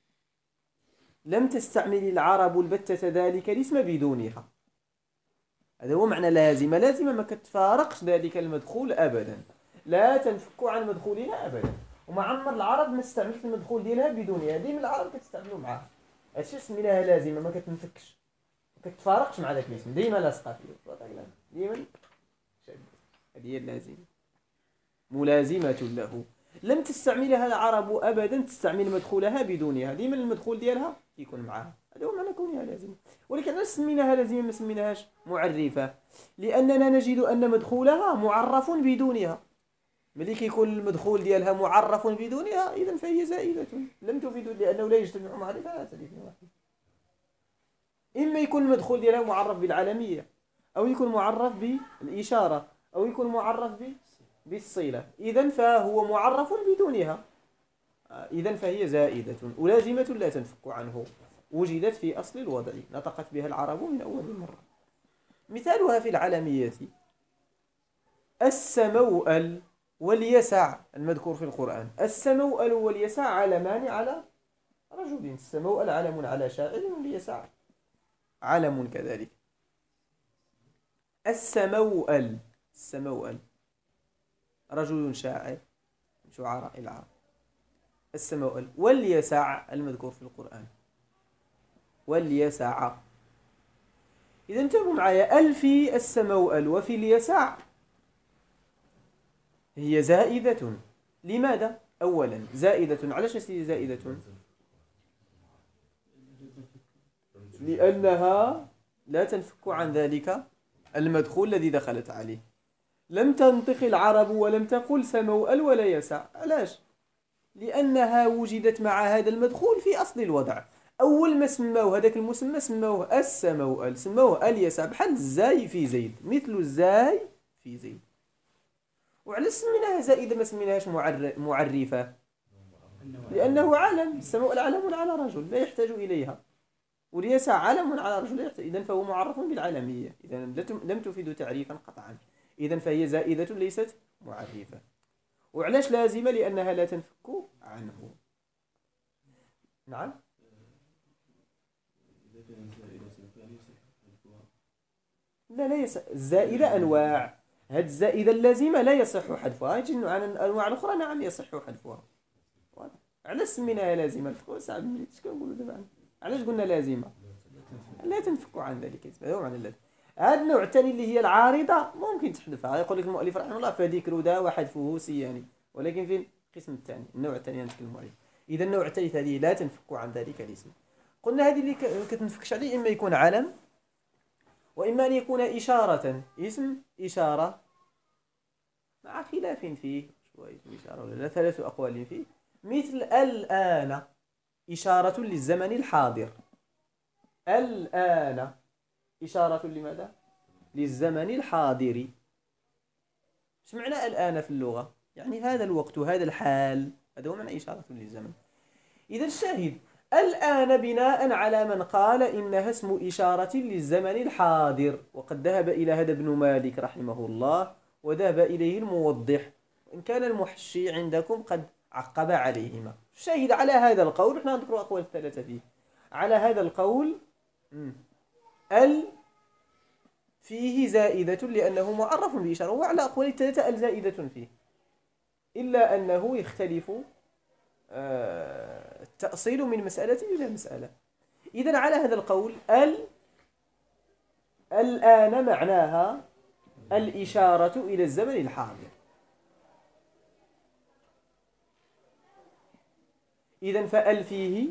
لم تستعمل العرب البتة ذلك الاسم بدونها. هذا هو معنى لازمة. لازمة ما كتفارقش ذلك المدخول أبدا، لا تنفك عن مدخولها أبدا. وما عمر العرب ما استعملت المدخول ديالها بدونها، ديما العرب كتستعملوا معها. هادشي سميناها لازمة، ما كتنفكش، ما كتفارقش مع ذاك الاسم، ديما لاصقه فيه، ديما. هذه هي اللازمة، ملازمة له. لم تستعملها العرب أبدا تستعمل مدخولها بدونها، ديما المدخول ديالها يكون معها، هذا هو معنى كونها لازمة. ولكن علاش سميناها لازمة ما سميناهاش معرفة؟ لأننا نجد أن مدخولها معرف بدونها. ملي كيكون المدخول ديالها معرف بدونها إذا فهي زائدة لم تفيد، لأنه لا يجتمع معرفة على تعريف واحد. إما يكون المدخول ديالها معرف بالعالمية، أو يكون معرف بالإشارة، أو يكون معرف بالصلة، إذن فهو معرف بدونها، إذن فهي زائدة ولازمة لا تنفك عنه، وجدت في أصل الوضع، نطقت بها العرب من أول مرة. مثالها في العالمية السموأل واليسع المذكور في القرآن. السموأل واليسع علمان على رجل، السموأل علم على شاعر، واليسع علم كذلك. السموأل رجل شاعر من شعراء العرب، السموأل. واليسع المذكور في القرآن، واليسع. إذا انتبهوا معايا، في السموأل وفي اليسع هي زائدة. لماذا؟ أولا زائدة، علاش هي زائدة؟ لأنها لا تنفك عن ذلك المدخول الذي دخلت عليه. لم تنطق العرب ولم تقل سموأل ولا يسع، علاش؟ لأنها وجدت مع هذا المدخول في أصل الوضع. أول ما سموه هذاك المسمى سموه السموأل، سموه اليسع، بحال الزاي في زيد، مثل الزاي في زيد. وعلاش سميناها زائدة ما سميناهاش معرفة؟ لأنه علم، السموأل علم على رجل لا يحتاج إليها، واليسع علم على رجل لا يحتاج، إذن فهو معرف بالعالمية، إذا لم تفيد تعريفا قطعا، إذن فهي زائدة ليست معرفة. وعلاش لازمة؟ لأنها لا تنفك عنه. نعم. لا يصح الزائدة أنواع، هذه الزائدة اللازمة لا يصح حذفها، يجي عن الأنواع الأخرى نعم يصح حذفها. علاش سميناها لازمة؟ صعب اش كنقولوا دابا، علاش قلنا لازمة؟ لا تنفك عن ذلك، هذا هو معنى اللازم. هذا النوع الثاني اللي هي العارضة ممكن تحذفها، يقول لك المؤلف رحمه الله فذكر ذا وحذفه سياني، ولكن في القسم الثاني النوع الثاني نتكلم عليه. إذا النوع الثالث هذه لا تنفك عن ذلك الاسم. قلنا هذه اللي كتنفكش عليه إما يكون علم، وإما أن يكون إشارة، اسم إشارة مع خلاف فيه شوية إشارة ولا لا، 3 أقوال فيه. مثل الآن، إشارة للزمن الحاضر. الآن إشارة لماذا؟ للزمن الحاضر. ايش معنى الآن في اللغة؟ يعني هذا الوقت وهذا الحال، هذا هو معنى إشارة للزمن. إذا الشاهد الآن بناء على من قال إنها اسم إشارة للزمن الحاضر، وقد ذهب إلى هذا ابن مالك رحمه الله، وذهب إليه الموضح، وإن كان المحشي عندكم قد عقب عليهما. الشاهد على هذا القول، نحن نذكر أقوال الثلاثة فيه، على هذا القول فيه زائدة لأنه معرف بإشارة، وعلى أقوال الثلاثة زائدة فيه، إلا أنه يختلف التأصيل من مسألة إلى مسألة. إذن على هذا القول الآن معناها الإشارة إلى الزمن الحاضر. إذن فأل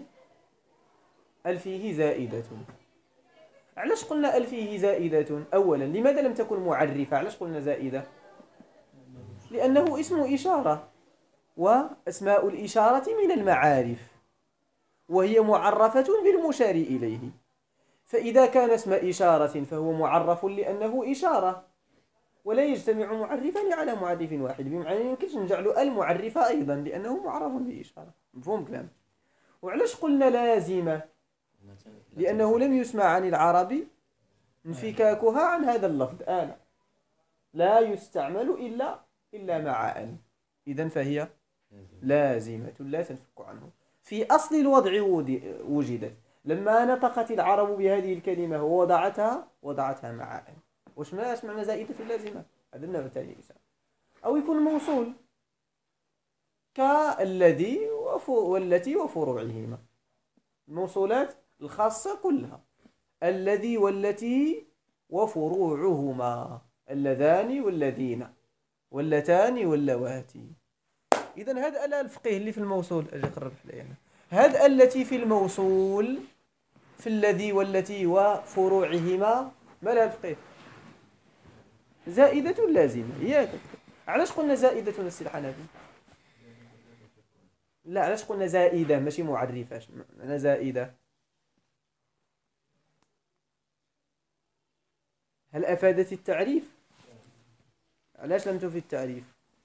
فيه زائدة. علاش قلنا فيه زائدة؟ أولا لماذا لم تكن معرفة؟ علاش قلنا زائدة؟ لأنه اسم إشارة، وأسماء الإشارة من المعارف، وهي معرفة بالمشار إليه، فإذا كان اسم إشارة فهو معرف لأنه إشارة، ولا يجتمع معرفان على معرف واحد، بمعنى يمكنش نجعل المعرفة أيضا لأنه معرف بإشارة. مفهوم كلام؟ وعلاش قلنا لازمة؟ لأنه لم يسمع عن العرب انفكاكها عن هذا اللفظ، لا يستعمل إلا مع أن، إذن فهي لازمة لا تنفك عنه. في أصل الوضع وجدت، لما نطقت العرب بهذه الكلمة وضعتها مع أن. وش معنى زائدة لازمة؟ هذا النوع الثاني. أو يكون موصول كالذي والتي وفروعهما، الموصولات الخاصة كلها، الذي والتي وفروعهما، اللذان والذين واللتان واللواتي. إذن هاد ألا الفقيه اللي في الموصول أجي قرب حدايا هنا، هاد التي في الموصول في الذي والتي وفروعهما ما لها الفقيه؟ زائدة لازمة ياك. علاش قلنا زائدة السي الحنفي؟ لا علاش قلنا زائدة ماشي معرفة؟ معنى زائدة هل أفادت التعريف؟ علاش لم تفيد التعريف؟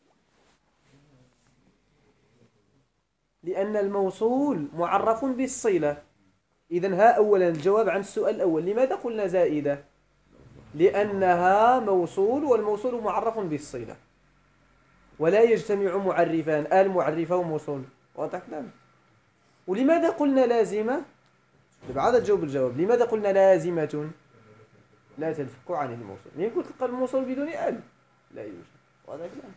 لأن الموصول معرف بالصلة. إذن ها أولا الجواب عن السؤال الأول، لماذا قلنا زائدة؟ لأنها موصول والموصول معرف بالصلة ولا يجتمع معرفان، المعرفة وموصول، واضح كلام؟ ولماذا قلنا لازمة؟ بعد تجاوب الجواب. لماذا قلنا لازمة لا تنفك عن الموصول؟ يمكن تلقى الموصول بدون ال لا يوجد، واضح كلام؟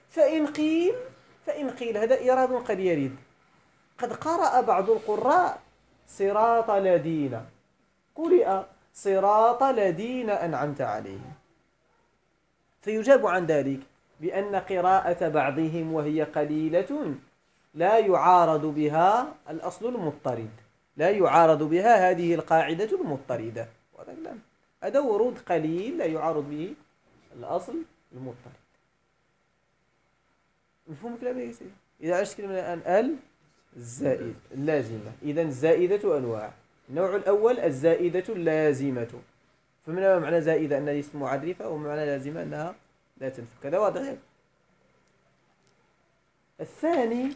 فإن قيل هذا إيراد قد يرد. قد قرأ بعض القراء صراط الذين، قرئ صراط الذين أنعمت عليهم، فيجاب عن ذلك بأن قراءة بعضهم وهي قليلة لا يعارض بها الأصل المضطرد، لا يعارض بها هذه القاعدة المضطردة. هذا ورود قليل لا يعارض به الأصل المضطرد. مفهوم كلامي يا سيدي؟ إذا عشت كلمة الآن الزائد اللازمة، إذا الزائدة أنواع. النوع الأول الزائدة اللازمة، فمن معنى زائدة أنها ليست معرفة، ومعنى لازمة أنها لا تنفك. هذا واضح. الثاني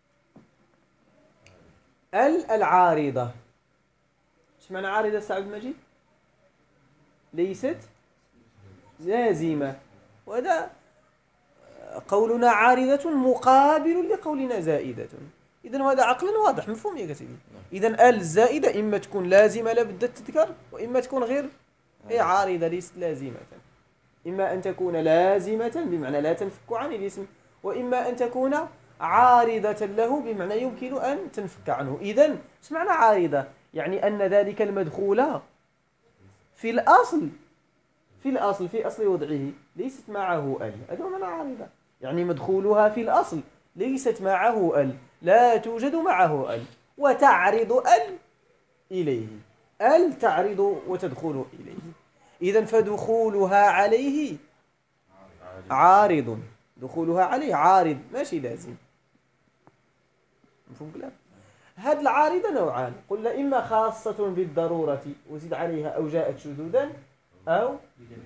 العارضة. ايش معنى عارضة سعد المجيد؟ ليست لازمة، وهذا قولنا عارضة مقابل لقولنا زائدة. إذن هذا عقلا واضح مفهوم يا سيدي. إذن الزائدة إما تكون لازمة لا بد تذكر، وإما تكون غير عارضة ليست لازمة. إما أن تكون لازمة بمعنى لا تنفك عن الاسم، وإما أن تكون عارضة له بمعنى يمكن أن تنفك عنه. إذن ايش معنى عارضة؟ يعني أن ذلك المدخول في الأصل في أصل وضعه ليست معه ال، هذا معنى عارضة. يعني مدخولها في الأصل ليست معه ال، لا توجد معه ال، وتعرض ال إليه، ال تعرض وتدخل إليه. إذن فدخولها عليه عارض، دخولها عليه عارض ماشي لازم. مفهوم كلام؟ هذه العارضة نوعان، قلنا إما خاصة بالضرورة وزد عليها أو جاءت شذوذا أو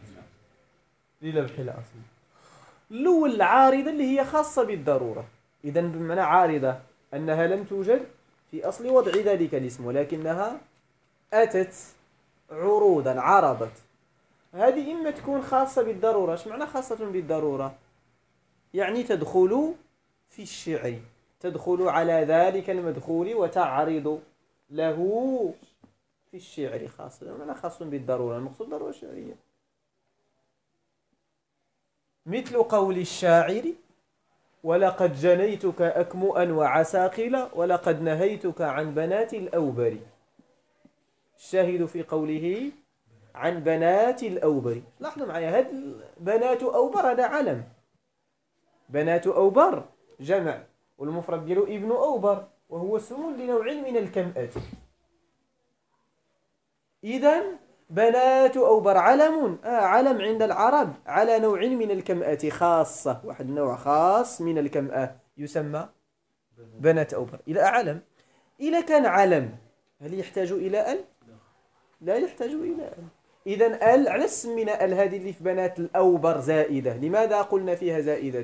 للبح الأصل. الأول العارضة اللي هي خاصة بالضرورة، إذن بمعنى عارضة أنها لم توجد في أصل وضع ذلك الاسم ولكنها أتت عروضا عرضت. هذه إما تكون خاصة بالضرورة. ايش معنى خاصة بالضرورة؟ يعني تدخل في الشعر، تدخل على ذلك المدخول وتعرض له في الشعر خاصة، معنى خاص بالضرورة، المقصود ضرورة شعرية. مثل قول الشاعر ولقد جنيتك أكمؤا وعساقلا ولقد نهيتك عن بنات الأوبر. الشاهد في قوله عن بنات الأوبر، لاحظوا معي هذا بنات أوبر هذا علم، بنات أوبر جمع، والمفرد ديالو ابن أوبر وهو اسم لنوع من الكمأة. إذن بنات أوبر علم، علم عند العرب على نوع من الكمأة خاصة، واحد نوع خاص من الكمأة يسمى بنات أوبر. إلى علم، إذا كان علم هل يحتاج إلى ال؟ لا يحتاج إلى ال. إذن ال على سمينا ال هذه اللي في بنات الأوبر زائدة. لماذا قلنا فيها زائدة؟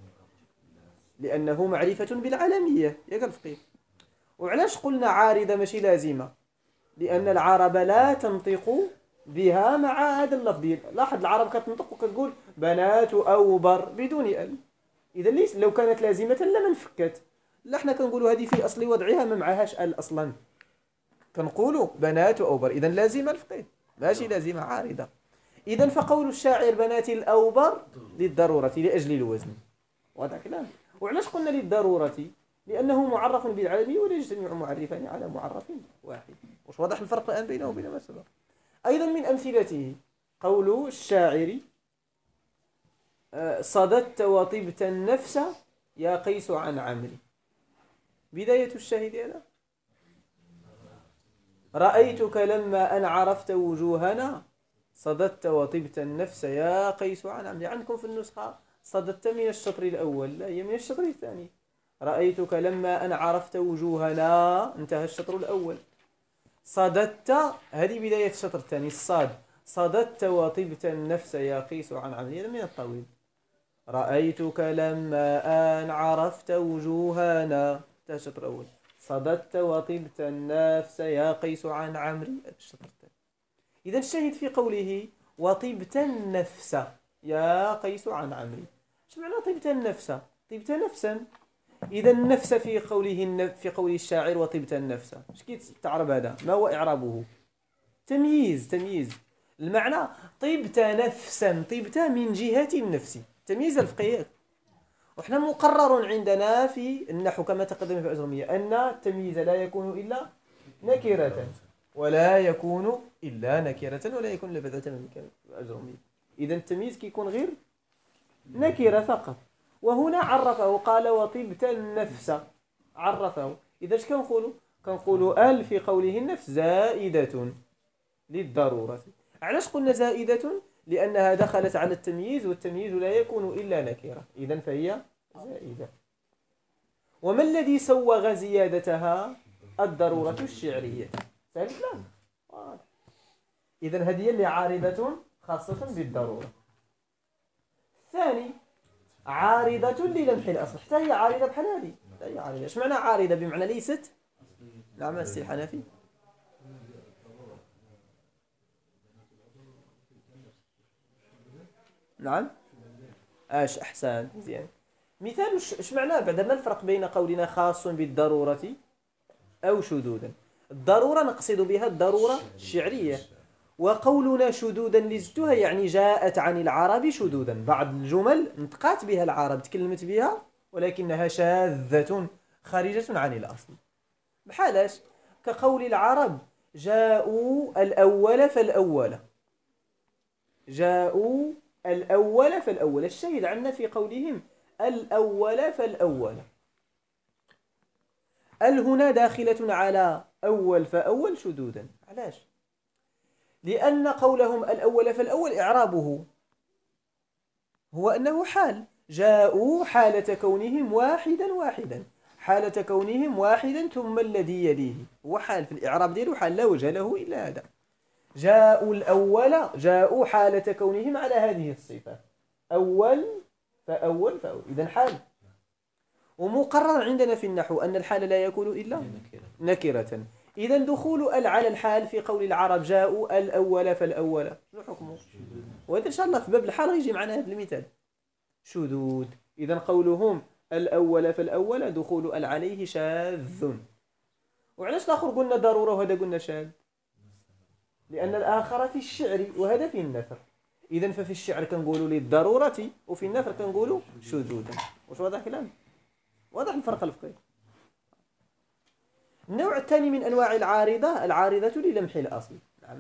لأنه معرفة بالعالمية يا الفقيه. وعلاش قلنا عارضة ماشي لازمة؟ لأن العرب لا تنطق بها مع هذا اللفظ. لاحظ العرب كتنطق وكتقول بنات أوبر بدون ال. إذا ليس لو كانت لازمة لما انفكت. لا احنا كنقولوا هذه في أصل وضعها ما معهاش ال أصلا، كنقولوا بنات أوبر. إذا لازمة الفقيه ماشي لازمة عارضة. إذا فقول الشاعر بنات الأوبر للضرورة لأجل الوزن، واضح كلام؟ وعلاش قلنا للضرورة؟ لأنه معرف بالعالمي ولا يجتمع معرفان على معرف واحد. وش واضح الفرق الآن بينه وبين ما سبق؟ أيضا من أمثلته قول الشاعر صددت وطبت النفس يا قيس عن عمري. بداية الشاهد هذا رأيتك لما أن عرفت وجوهنا صددت وطبت النفس يا قيس عن عمري. عندكم في النسخة صددت من الشطر الأول، لا هي من الشطر الثاني. رأيتك لما أن عرفت وجوهنا انتهى الشطر الأول. صددت هذه بداية الشطر الثاني الصاد. صددت وطبت النفس يا قيس عن عمري، هذا من الطويل. رأيتك لما أن عرفت وجوهنا انتهى الشطر الأول. صددت وطبت النفس يا قيس عن عمري، الشطر الثاني. إذا الشاهد في قوله وطبت النفس يا قيس عن عمري. ايش معنى طبت النفس؟ طبت نفسا. إذا النفس في قوله الشاعر وطبت النفس، ايش كي تعرب هذا؟ ما هو إعرابه؟ تمييز. المعنى طبت نفسا، طبت من جهة النفس، تمييز الفقهيات. وإحنا مقرر عندنا في النحو كما تقدم في الأجرمية أن التمييز لا يكون إلا نكرة ولا يكون إلا نكرة ولا يكون إلا بدعة من الأجرمية. إذا التمييز كيكون غير نكرة فقط. وهنا عرفه قال وطبت النفس، عرفه. إذا ايش كنقولوا؟ كنقولوا ال في قوله النفس زائدة للضرورة. علاش قلنا زائدة؟ لأنها دخلت على التمييز، والتمييز لا يكون إلا نكرة، إذن فهي زائدة. وما الذي سوغ زيادتها؟ الضرورة الشعرية. سهل الكلام؟ واضح. إذن هذه اللي عارضة خاصة بالضرورة. الثاني عارضة للمح الأصل، حتى هي عارضة بحال هذه. هي عارضة. ايش معنى عارضة؟ بمعنى ليست. نعم السي الحنفي. نعم أحسن مزيان. مثال ايش معناه بعد؟ ما الفرق بين قولنا خاص بالضرورة أو شذوذا؟ الضرورة نقصد بها الضرورة الشعرية، وقولنا شذوذا لزتها يعني جاءت عن العرب شذوذا، بعض الجمل نطقات بها العرب تكلمت بها ولكنها شاذة خارجة عن الأصل. بحالاش؟ كقول العرب جاءوا الأول فالأول، جاءوا الأول فالأول. الشاهد عندنا في قولهم الأول فالأول، هنا داخلة على أول فأول شذوذا. علاش؟ لأن قولهم الأول فالأول إعرابه هو أنه حال. جاءوا حالة كونهم واحدا، حالة كونهم واحدا ثم الذي يليه هو حال. في الإعراب ديالو حال لا وجه له إلا هذا. جاءوا الأول، جاءوا حالة كونهم على هذه الصفة، أول فأول. إذن حال. ومقرر عندنا في النحو أن الحال لا يكون إلا نكرة. إذن دخول على الحال في قول العرب جاءوا الأول فالأول شنو حكمه؟ وإذا إن شاء الله في باب الحال يجي معنا هذا المثال شذوذ. إذن قولهم الأول فالأول دخول عليه شاذ. وعلاش الآخر قلنا ضرورة وهذا قلنا شاذ؟ لأن الآخر في الشعر وهذا في النثر. إذن ففي الشعر كنقولوا للضرورة وفي النثر كنقولوا شذوذا. واش واضح الكلام؟ واضح الفرق الفقهي. النوع الثاني من أنواع العارضة، العارضة للمح الأصل.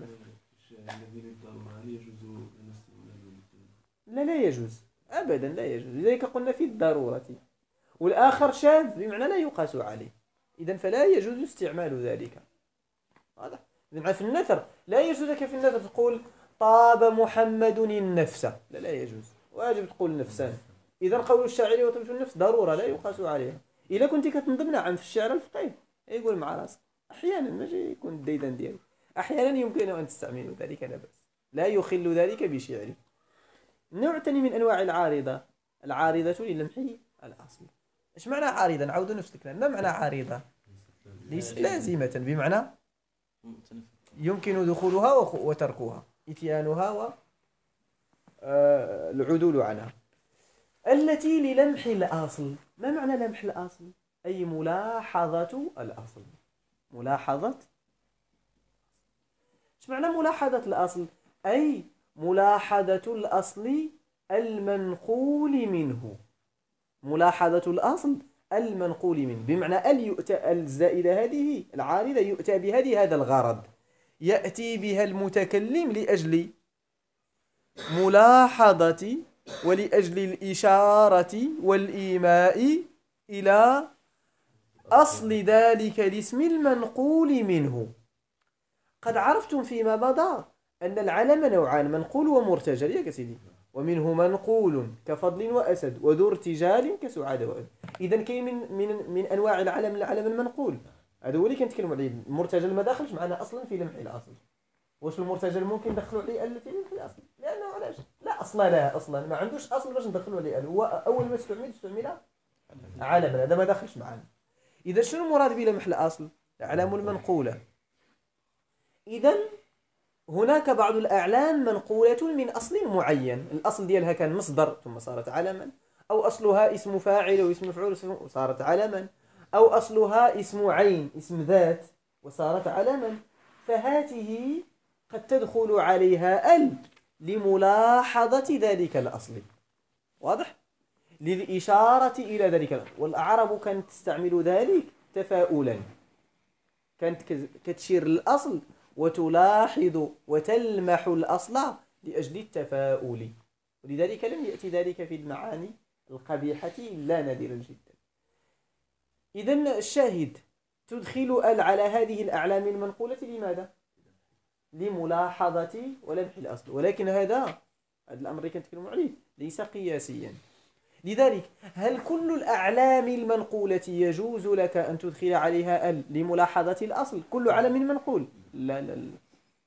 لا يجوز أبدا، لا يجوز. لذلك قلنا في الضرورة. والآخر شاذ بمعنى لا يقاس عليه، إذن فلا يجوز استعمال ذلك. واضح؟ إذن في النثر لا يجوز لك في النثر تقول طاب محمد النفس، لا يجوز، واجب تقول نفسان. إذا قول الشاعر وطبت النفس ضرورة لا يقاس عليها. إذا كنت كتنظم نعم في الشعر الفقهي يقول مع راسك أحيانا ماشي يكون الديدان ديالك، أحيانا يمكن أن تستعمل ذلك لا بأس، لا يخل ذلك بشعري. النوع الثاني من أنواع العارضة، العارضة للمح الأصل. إيش معنى عارضة؟ نعود نفس الكلام. ما معنى عارضة؟ ليست لازمة، بمعنى يمكن دخولها وتركها، إتيانها والعدول عنها. التي للمح الأصل. ما معنى لمح الأصل؟ أي ملاحظة الأصل. ملاحظة. إيش معنى ملاحظة الأصل؟ أي ملاحظة الأصل المنقول منه. ملاحظة الأصل المنقول منه، بمعنى يؤتى الزائدة هذه العارضة يؤتى بها لهذا الغرض، يأتي بها المتكلم لأجل ملاحظة ولأجل الإشارة والإيماء إلى أصل ذلك الاسم المنقول منه. قد عرفتم فيما مضى أن العلم نوعان، منقول ومرتجل يا سيدي، ومنه منقول كفضل وأسد وذو ارتجال كسعاد وأد. إذا كاين من أنواع العلم العلم المنقول، هذا هو اللي كنتكلموا عليه. المرتجل ما داخلش معنا أصلا في لمح الأصل. واش المرتجل ممكن ندخلوا عليه ال في لمح الأصل؟ لأنه علاش؟ لا أصل له، أصلا ما عندوش أصل باش ندخلوا عليه ال. هو أول ما استعمل علم، هذا ما داخلش معنا. إذا شنو المراد بلمح الأصل؟ الأعلام المنقولة. إذا هناك بعض الأعلام منقولة من أصل معين، الأصل ديالها كان مصدر ثم صارت علما، أو أصلها اسم فاعل واسم مفعول وصارت علما، أو أصلها اسم عين اسم ذات وصارت علما. فهذه قد تدخل عليها ال لملاحظة ذلك الأصل، واضح؟ للإشارة إلى ذلك. والأعراب كانت تستعمل ذلك تفاؤلا، كانت كتشير للأصل وتلاحظ وتلمح الأصل لأجل التفاؤل، ولذلك لم يأتي ذلك في المعاني القبيحة لا نادرا جدا. إذن الشاهد تدخل ال على هذه الأعلام المنقولة لماذا؟ لملاحظة ولمح الأصل، ولكن هذا الأمر اللي كنتكلم عليه ليس قياسيا. لذلك هل كل الأعلام المنقولة يجوز لك أن تدخل عليها ال لملاحظة الأصل؟ كل علم منقول؟ لا لا لا،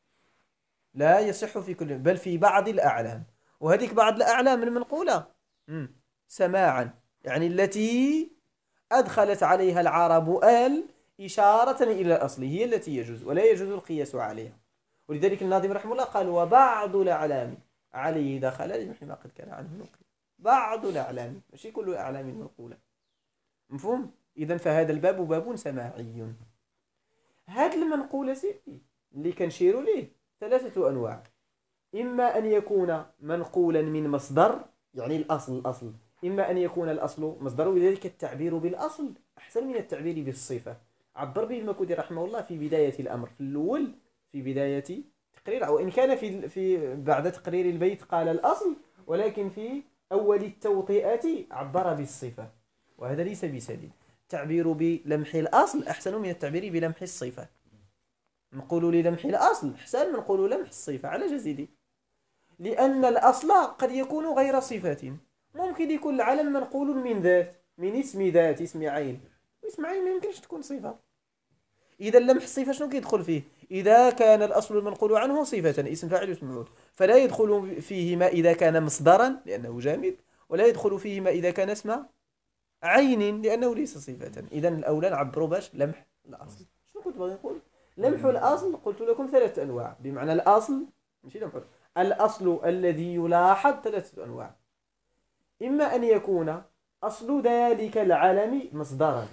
لا يصح في كل، بل في بعض الأعلام. وهذيك بعض الأعلام المنقولة سماعا، يعني التي أدخلت عليها العرب ال إشارة إلى الأصل هي التي يجوز، ولا يجوز القياس عليها. ولذلك الناظم رحمه الله قال وبعض الأعلام عليه دخل لمحي ما قد كان عنه نقل. بعض الأعلام، ماشي كل الأعلام المنقولة، مفهوم؟ إذن فهذا الباب باب سماعي. هذا المنقول سيدي اللي كنشيروا ليه ثلاثة أنواع. إما أن يكون منقولا من مصدر، يعني الأصل، إما أن يكون الأصل مصدر، ولذلك التعبير بالأصل أحسن من التعبير بالصفة. عبر به المكودي رحمه الله في بداية الأمر، في الأول في بداية تقرير، وإن كان في بعد تقرير البيت قال الأصل، ولكن في أول التوطئة عبر بالصفة، وهذا ليس بسديد. التعبير بلمح الأصل أحسن من التعبير بلمح الصفة. نقول للمح الأصل أحسن من نقول لمح الصفة. على جزيدي، لأن الأصل قد يكون غير صفة، ممكن يكون العلم منقول من ذات، من اسم ذات، اسم عين، واسم عين ما يمكنش تكون صفة. إذا لمح الصفة شنو كيدخل فيه؟ إذا كان الأصل المنقول عنه صفة اسم فاعل واسم مفعول، فلا يدخل فيه ما إذا كان مصدرا لأنه جامد، ولا يدخل فيه ما إذا كان اسم عين لأنه ليس صفة. إذا الأولى نعبروا باش لمح الأصل. شنو كنت باغي نقول؟ لمح الأصل قلت لكم ثلاثة أنواع، بمعنى الأصل ماشي لمح الأصل الذي يلاحظ ثلاثة أنواع. إما أن يكون أصل ذلك العلم مصدرا،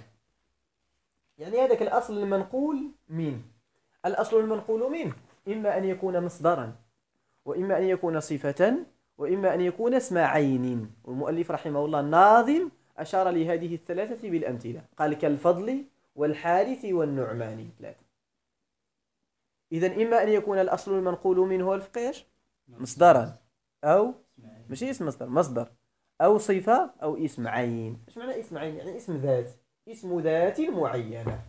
يعني هذاك الأصل المنقول من، الأصل المنقول منه إما أن يكون مصدرا، وإما أن يكون صفة، وإما أن يكون اسم عين. والمؤلف رحمه الله الناظم أشار لهذه الثلاثة بالأمثلة، قال كالفضل والحارث والنعمان ثلاثة. إذن إما أن يكون الأصل المنقول منه الفقيش مصدرا، أو ماشي اسم مصدر، أو صفة، أو اسم عين. ايش معنى اسم عين؟ يعني اسم ذات، اسم ذات معينة.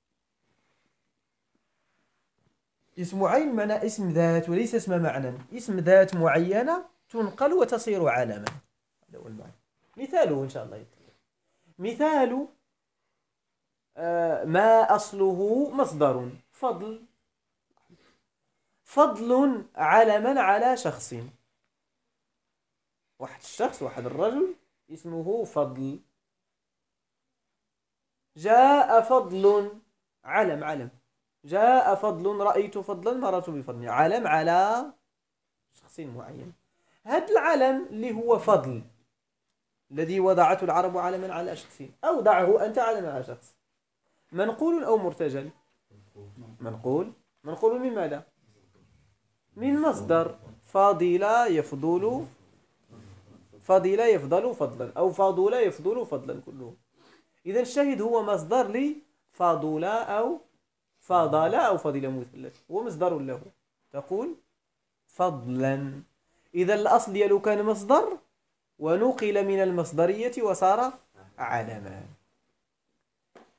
اسم عين معنى اسم ذات وليس اسم معنى، اسم ذات معينة تنقل وتصير علما. هذا هو المعنى. مثاله إن شاء الله يتكلم. مثال ما أصله مصدر، فضل علما على شخص، واحد الشخص، واحد الرجل اسمه فضل. جاء فضل، علم، جاء فضل، رأيت فضلا، مررت بفضل، علم على شخص معين. هذا العلم اللي هو فضل الذي وضعته العرب علما على شخص، أوضعه أنت علما على شخص، منقول أو مرتجل؟ منقول من ماذا؟ من مصدر، فضل يفضل فضلا، أو فضل يفضل فضلا كله. إذا الشاهد هو مصدر لفضل أو فضل أو فضل مثلث، هو مصدر له، تقول فضلا. إذا الأصل ديالو كان مصدر ونقل من المصدرية وصار علما.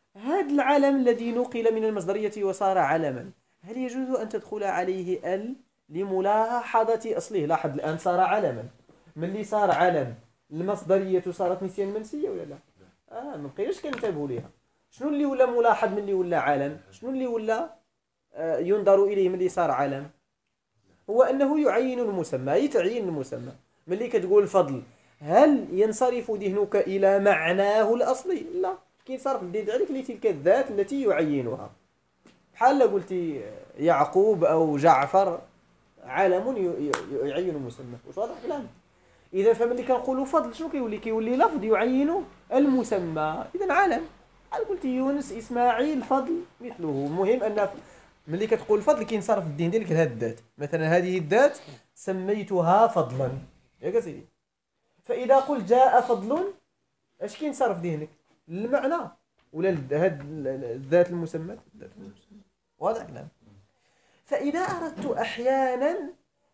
هذا العلم الذي نقل من المصدرية وصار علما، هل يجوز أن تدخل عليه ال لملاحظة أصله؟ لاحظ الآن صار علما، من اللي صار علم المصدرية صارت نسيان منسية ولا لا؟ ما بقيناش كنتبهوا ليها. شنو اللي ولا ملاحظ من اللي ولا علم؟ شنو اللي ولا ينظر إليه من اللي صار علم؟ هو أنه يعين المسمى، أي تعيين المسمى. من اللي كتقول فضل، هل ينصرف ذهنك إلى معناه الأصلي؟ لا، كينصرف الذهن عليك لتلك الذات التي يعينها. بحال قلتي يعقوب أو جعفر، علم يعين المسمى. واش واضح الكلام؟ إذا فملي كنقولوا فضل شنو كيولي؟ كيولي لفظ يعين المسمى، إذا علم. بحال قلتي يونس إسماعيل فضل مثله. المهم أن ملي كتقول فضل كينصرف الذهن ديالك لهاد الذات. مثلا هذه الذات سميتها فضلا، ياك سيدي. فإذا قلت جاء فضل، اش كينصرف ذهنك؟ المعنى ولا هاد الذات المسمى؟ واضح الكلام؟ فإذا أردت أحيانا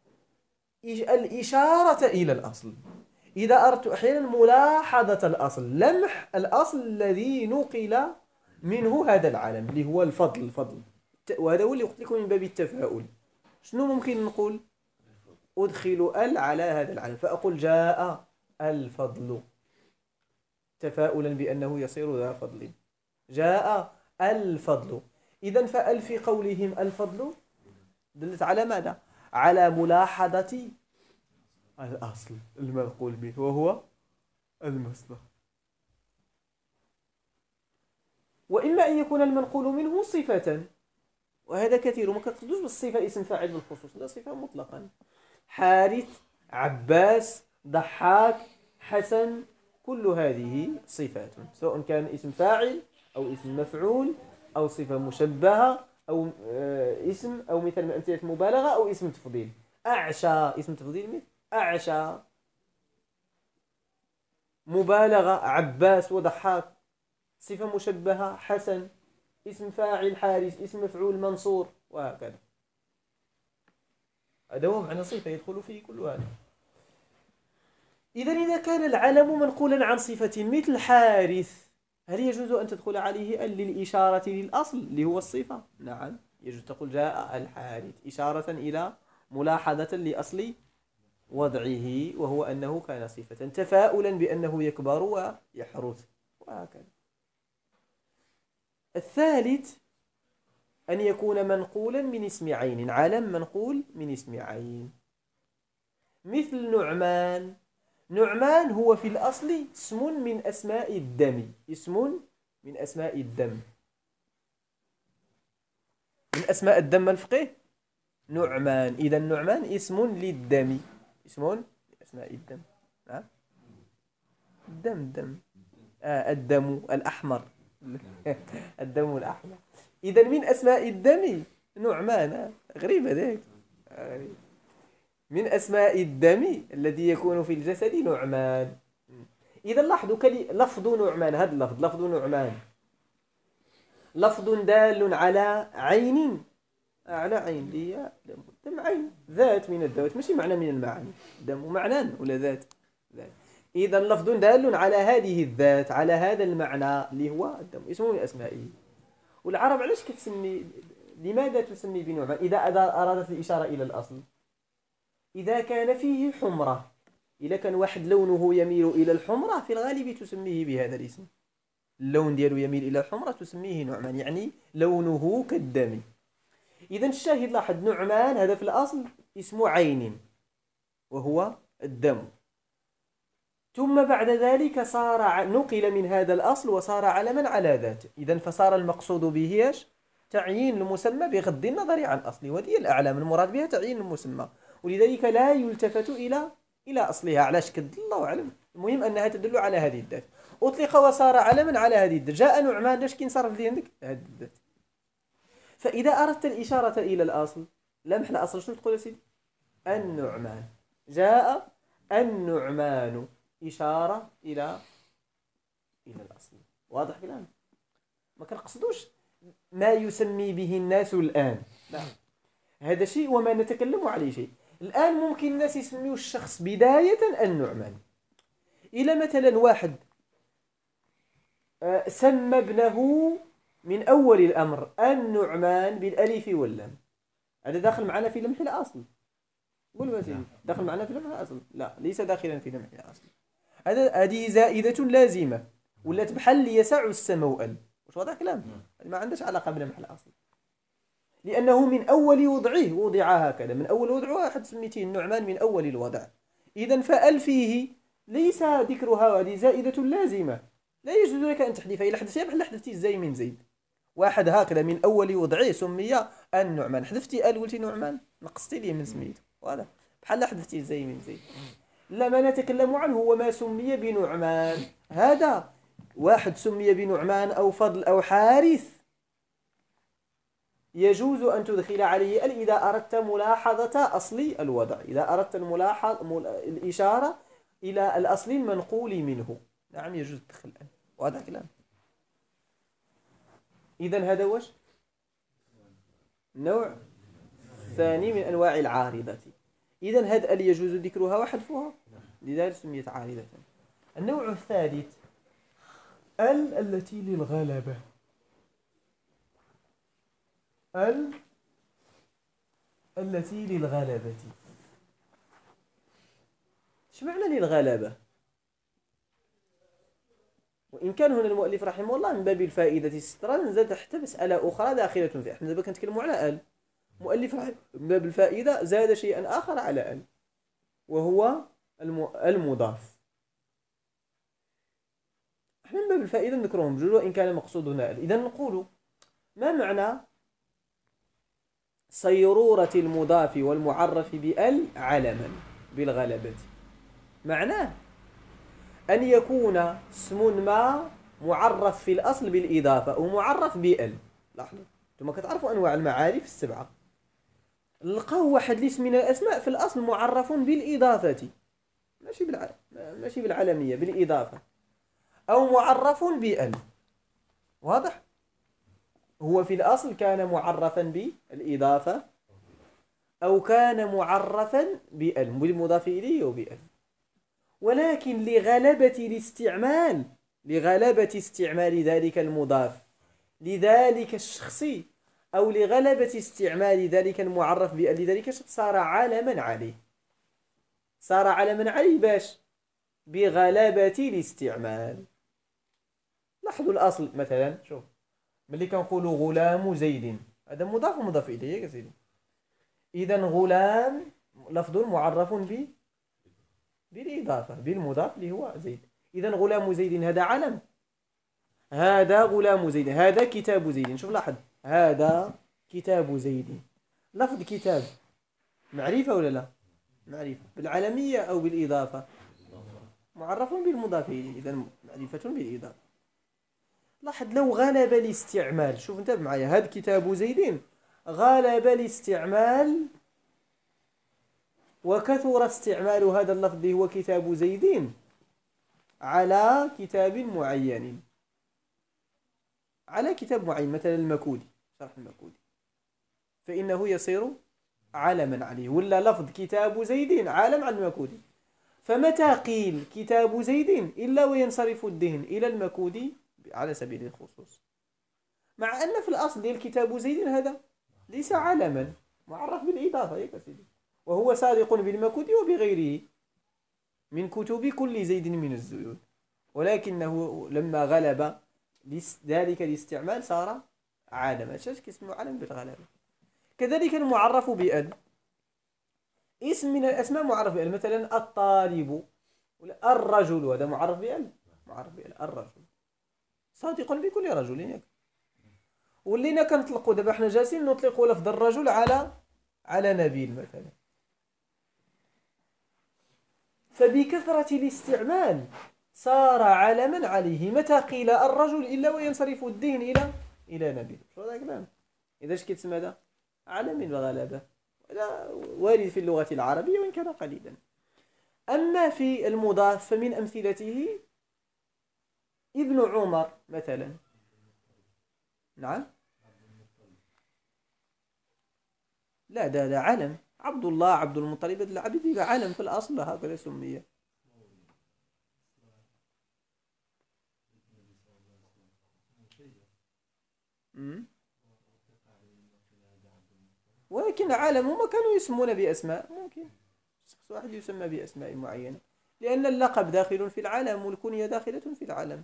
الإشارة إلى الأصل، إذا أردت أحيانا ملاحظة الأصل، لمح الأصل الذي نقل منه هذا العلم اللي هو الفضل، وهذا هو اللي قلت لكم من باب التفاؤل. شنو ممكن نقول؟ أدخل ال على هذا العلم فأقول جاء الفضل، تفاؤلا بأنه يصير ذا فضل. جاء الفضل. إذن فأل في قولهم الفضل دلت على ماذا؟ على ملاحظة الأصل المنقول به وهو المصدر. وإما أن يكون المنقول منه صفة، وهذا كثير، وما كتقصدوش بالصفة اسم فاعل بالخصوص، لا، صفة مطلقا. حارث، عباس، ضحاك، حسن، كل هذه صفات، سواء كان اسم فاعل أو اسم مفعول أو صفة مشبهة أو اسم أو مثل من أمثلة المبالغة أو اسم تفضيل. أعشى اسم تفضيل، مثل أعشى. مبالغة عباس وضحاك، صفة مشبهة حسن، اسم فاعل حارث، اسم مفعول منصور، وهكذا. هذا هو معنى صفة، يدخل فيه كل هذا. إذا كان العلم منقولا عن صفة مثل حارث، هل يجوز أن تدخل عليه ال للإشارة للأصل اللي هو الصفة؟ نعم، يجوز. تقول جاء الحارث إشارة إلى ملاحظة لأصل وضعه، وهو أنه كان صفة، تفاؤلا بأنه يكبر ويحرث، وهكذا. الثالث أن يكون منقولا من اسم عين، علم منقول من اسم عين، مثل نعمان. نعمان هو في الأصل اسم من أسماء الدم، اسم من أسماء الدم، من أسماء الدم الفقه نعمان. إذا نعمان اسم للدم، اسم من أسماء الدم. الدم الدم الأحمر الدم الأحمر. إذا من أسماء الدم نعمان. غريبة ذلك، من أسماء الدم الذي يكون في الجسد نعمان. إذا لاحظوا لفظ نعمان، هذا اللفظ لفظ نعمان لفظ دال على عين، على عين هي دم، عين ذات من الذوات، ماشي معنى من المعاني. دم معنى ولا ذات؟ ذات. إذا لفظ دال على هذه الذات، على هذا المعنى اللي هو الدم، اسمه من أسمائه. والعرب علاش كتسمي، لماذا تسمي بنعمان إذا أرادت الإشارة إلى الأصل؟ إذا كان فيه حمرة، إذا كان واحد لونه يميل إلى الحمرة في الغالب تسميه بهذا الاسم. اللون ديالو يميل إلى الحمرة تسميه نعمان، يعني لونه كالدم. إذا الشاهد لاحظ نعمان هذا في الأصل اسم عين وهو الدم، ثم بعد ذلك صار نقل من هذا الأصل وصار علما على ذاته. إذا فصار المقصود به تعيين المسمى بغض النظر عن أصله، وهذه الأعلام المراد بها تعيين المسمى، ولذلك لا يلتفت إلى أصلها. علاش؟ كدل الله أعلم. المهم أنها تدل على هذه الذات. أطلق وصار علما على هذه الذات. جاء نعمان، لاش كينصرف لي عندك هذه الذات؟ فإذا أردت الإشارة إلى الأصل، لمح الأصل، شنو تقول يا سيدي؟ النعمان. جاء النعمان، إشارة إلى الأصل. واضح كلام؟ ما كنقصدوش ما يسمي به الناس الآن، لا، هذا شيء وما نتكلم عليه شيء. الآن ممكن الناس يسميوا الشخص بداية النعمان. إلى مثلا واحد سمى ابنه من أول الأمر النعمان بالألف واللام، هذا داخل معنا في لمح الأصل. قول ما سيدي، داخل معنا في لمح الأصل؟ لا، ليس داخلا في لمح الأصل. هذه زائدة لازمة، ولات بحال يسع السماء ال. واش هذا كلام ما عندهش علاقة بلمح الأصل، لأنه من أول وضعه وضع هكذا، من أول وضعه واحد سميتيه النعمان من أول الوضع. إذن فأل فيه ليس ذكرها، هذه زائدة لازمة لا يجوز لك أن تحذفها. إلا حذفتيها بحال حذفتي زي من زيد، واحد هكذا من أول وضعه سمي النعمان، حذفتي ال ولتي نعمان، نقصتي ليه من سميته، وهذا بحال حذفتي زي من زيد. لا، ما نتكلم عنه هو ما سمي بنعمان. هذا واحد سمي بنعمان أو فضل أو حارث، يجوز أن تدخل عليه ال إذا أردت ملاحظة أصل الوضع، إذا أردت الإشارة إلى الأصل المنقول منه، نعم يجوز تدخل ال، وهذا كلام. إذن هذا واش النوع الثاني من أنواع العارضة. إذن هذا ال يجوز ذكرها وحذفها، لذلك سميت عارضة. النوع الثالث ال التي للغلبة. ال التي للغلبة. ايش معنى للغلبة؟ وإن كان هنا المؤلف رحمه الله من باب الفائدة سترا نزل تحت مسألة أخرى داخلة فيه. احنا دابا كنتكلموا على ال، مؤلف من باب الفائدة زاد شيئا آخر على ال، وهو المضاف. احنا من باب الفائدة نذكرهم بجوج وإن كان مقصودنا ال. إذا نقول ما معنى صيرورة المضاف والمعرف بال علما بالغلبة؟ معناه أن يكون اسم ما معرف في الأصل بالإضافة أو معرف بال. لاحظوا انتم كتعرفوا أنواع المعارف السبعة، لقاو واحد الاسم من الأسماء في الأصل معرف بالإضافة، ماشي بالعلمية، بالإضافة، أو معرف بال. واضح؟ هو في الأصل كان معرفا بالإضافة أو كان معرفا بال، بالمضاف إليه وبال، ولكن لغلبة استعمال ذلك المضاف لذلك الشخص، أو لغلبة استعمال ذلك المعرف بال لذلك الشخص، صار علما عليه باش بغلبة الاستعمال. لاحظوا الأصل مثلا، شوف ملي كنقولوا غلام زيد، هذا مضاف ومضاف إليه يا سيدي. إذا غلام لفظ معرف بالإضافة بالمضاف اللي هو زيد. إذا غلام زيد هذا علم، هذا غلام زيد، هذا كتاب زيد. شوف لاحظ، هذا كتاب زيد، لفظ كتاب معرفة ولا لا؟ معرفة بالعلمية أو بالإضافة؟ معرف بالمضاف إليه، إذا معرفة بالإضافة. لاحظ لو غلب الاستعمال، شوف انتبه معايا، هذا كتاب زيد غلب الاستعمال وكثر استعمال هذا اللفظ هو كتاب زيد على كتاب معين، على كتاب معين، مثلا المكودي، شرح المكودي، فإنه يصير علما عليه. ولا لفظ كتاب زيد عالم عن المكودي، فمتى قيل كتاب زيد إلا وينصرف الذهن إلى المكودي على سبيل الخصوص، مع أن في الأصل ديال كتاب زيد هذا ليس علما، معرف بالإضافة يا سيدي، وهو صادق بالمكودي وبغيره من كتب كل زيد من الزيود، ولكنه لما غلب ذلك الاستعمال صار عالما، اسمه علم بالغلبة. كذلك المعرف بأل، اسم من الأسماء معرف بأل، مثلا الطالب ولا الرجل، هذا معرف بأل، معرف بأل الرجل، صادق بكل رجل. ولينا كنطلقوا دابا حنا جالسين نطلقوا لفظ الرجل على نبيل مثلا، فبكثرة الاستعمال صار علما عليه. متى قيل الرجل إلا وينصرف الذهن إلى نبيل، شو هذا الكلام؟ إذا اش كيتسمى هذا؟ علم بالغلبة، هذا وارد في اللغة العربية وإن كان قليلا. أما في المضاف فمن أمثلته ابن عمر مثلا، نعم، لا ده علم، عبد الله، عبد المطلب، العبد علم في الأصل هكذا سمي. مم. ولكن عالم هم كانوا يسمون بأسماء، ممكن شخص واحد يسمى بأسماء معينة، لأن اللقب داخل في العالم والكنية داخلة في العالم،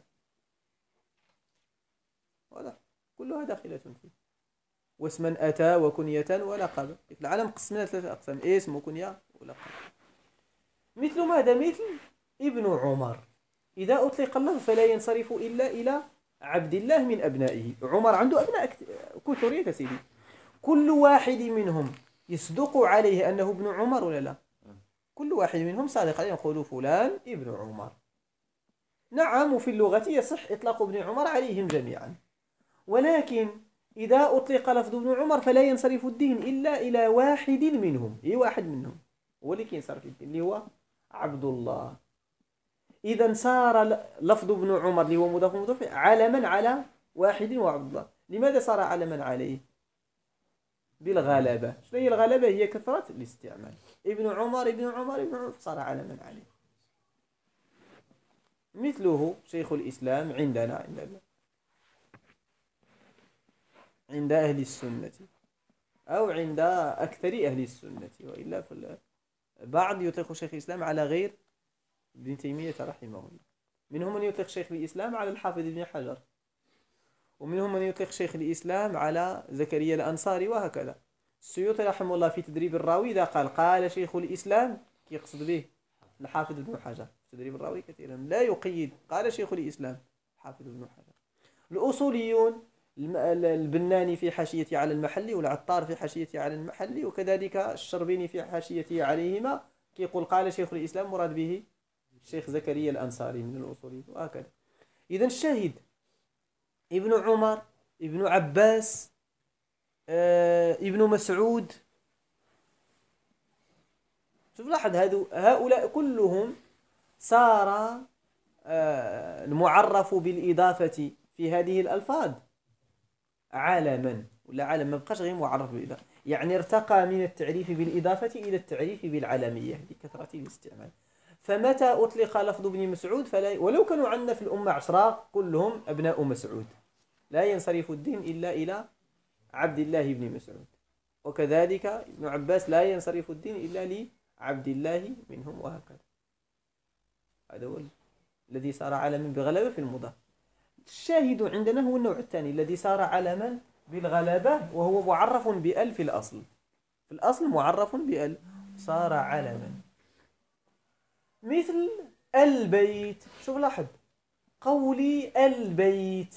واضح، كلها داخلة فيه. واسما أتى وكنية ولقب. العالم قسمنا ثلاثة أقسام: اسم وكنية ولقب. مثل ماذا؟ مثل ابن عمر، إذا أطلق اللفظ فلا ينصرف إلا إلى عبد الله من أبنائه. عمر عنده أبناء كثر يا سيدي، كل واحد منهم يصدق عليه أنه ابن عمر ولا لا؟ كل واحد منهم صادق عليه، يقول فلان ابن عمر. نعم، وفي اللغة يصح إطلاق ابن عمر عليهم جميعا، ولكن إذا أطلق لفظ ابن عمر فلا ينصرف الدين إلا إلى واحد منهم. إيه واحد منهم هو اللي كينصرف الدين، اللي هو عبد الله. إذا صار لفظ ابن عمر اللي هو مضاف مضاف علما على واحد وعبد الله. لماذا صار علما عليه؟ بالغلبة. شنو هي الغلبة؟ هي كثرة الاستعمال. ابن عمر ابن عمر ابن عمر صار علما عليه. مثله شيخ الإسلام عندنا عند أهل السنة، أو عند أكثر أهل السنة، وإلا بعض يطلق شيخ الإسلام على غير ابن تيمية رحمه الله. منهم من يطلق شيخ الإسلام على الحافظ ابن حجر، ومنهم من يطلق شيخ الإسلام على زكريا الأنصاري، وهكذا. السيوطي رحمه الله في تدريب الراوي إذا قال شيخ الإسلام يقصد به الحافظ ابن حجر. تدريب الراوي كثيرا لا يقيد، قال شيخ الإسلام حافظ ابن حجر. الأصوليون البناني في حاشيته على المحلي، والعطار في حاشيته على المحلي، وكذلك الشربيني في حاشيته عليهما كيقول قال شيخ الإسلام مراد به الشيخ زكريا الأنصاري من الأصوليين، وهكذا. إذن الشاهد ابن عمر، ابن عباس، ابن مسعود. شوف لاحظ هؤلاء كلهم صار المعرف بالإضافة في هذه الألفاظ عالما، ولا عالم ما بقاش غير معرف بالإضافة، يعني ارتقى من التعريف بالإضافة إلى التعريف بالعلمية لكثرة الاستعمال. فمتى أطلق لفظ ابن مسعود فلا، ولو كانوا عندنا في الأمة 10 كلهم أبناء مسعود، لا ينصرف الدين إلا إلى عبد الله بن مسعود، وكذلك ابن عباس لا ينصرف الدين إلا لعبد الله منهم، وهكذا. هذا هو الذي صار علما بغلبة في المضاف. الشاهد عندنا هو النوع الثاني الذي صار علما بالغلبة، وهو معرف بأل في الأصل. في الأصل معرف بأل، صار علما. مثل البيت. شوف لاحظ قولي البيت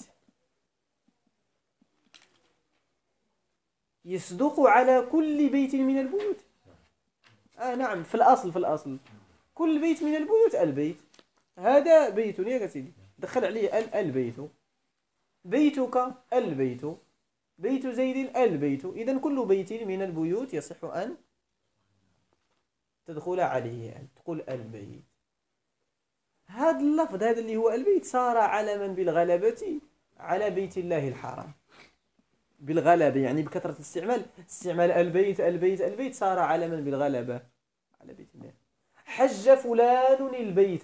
يصدق على كل بيت من البيوت. نعم، في الأصل كل بيت من البيوت البيت. هذا بيت يا سيدي، دخل عليه البيت. بيتك البيت، بيت زيد البيت. إذن كل بيت من البيوت يصح أن تدخل عليه، أن تقول البيت. هذا اللفظ هذا اللي هو البيت صار علما بالغلبة على بيت الله الحرام، بالغلبة يعني بكثرة استعمال البيت البيت البيت، صار علما بالغلبة على بيت الله. حج فلان البيت،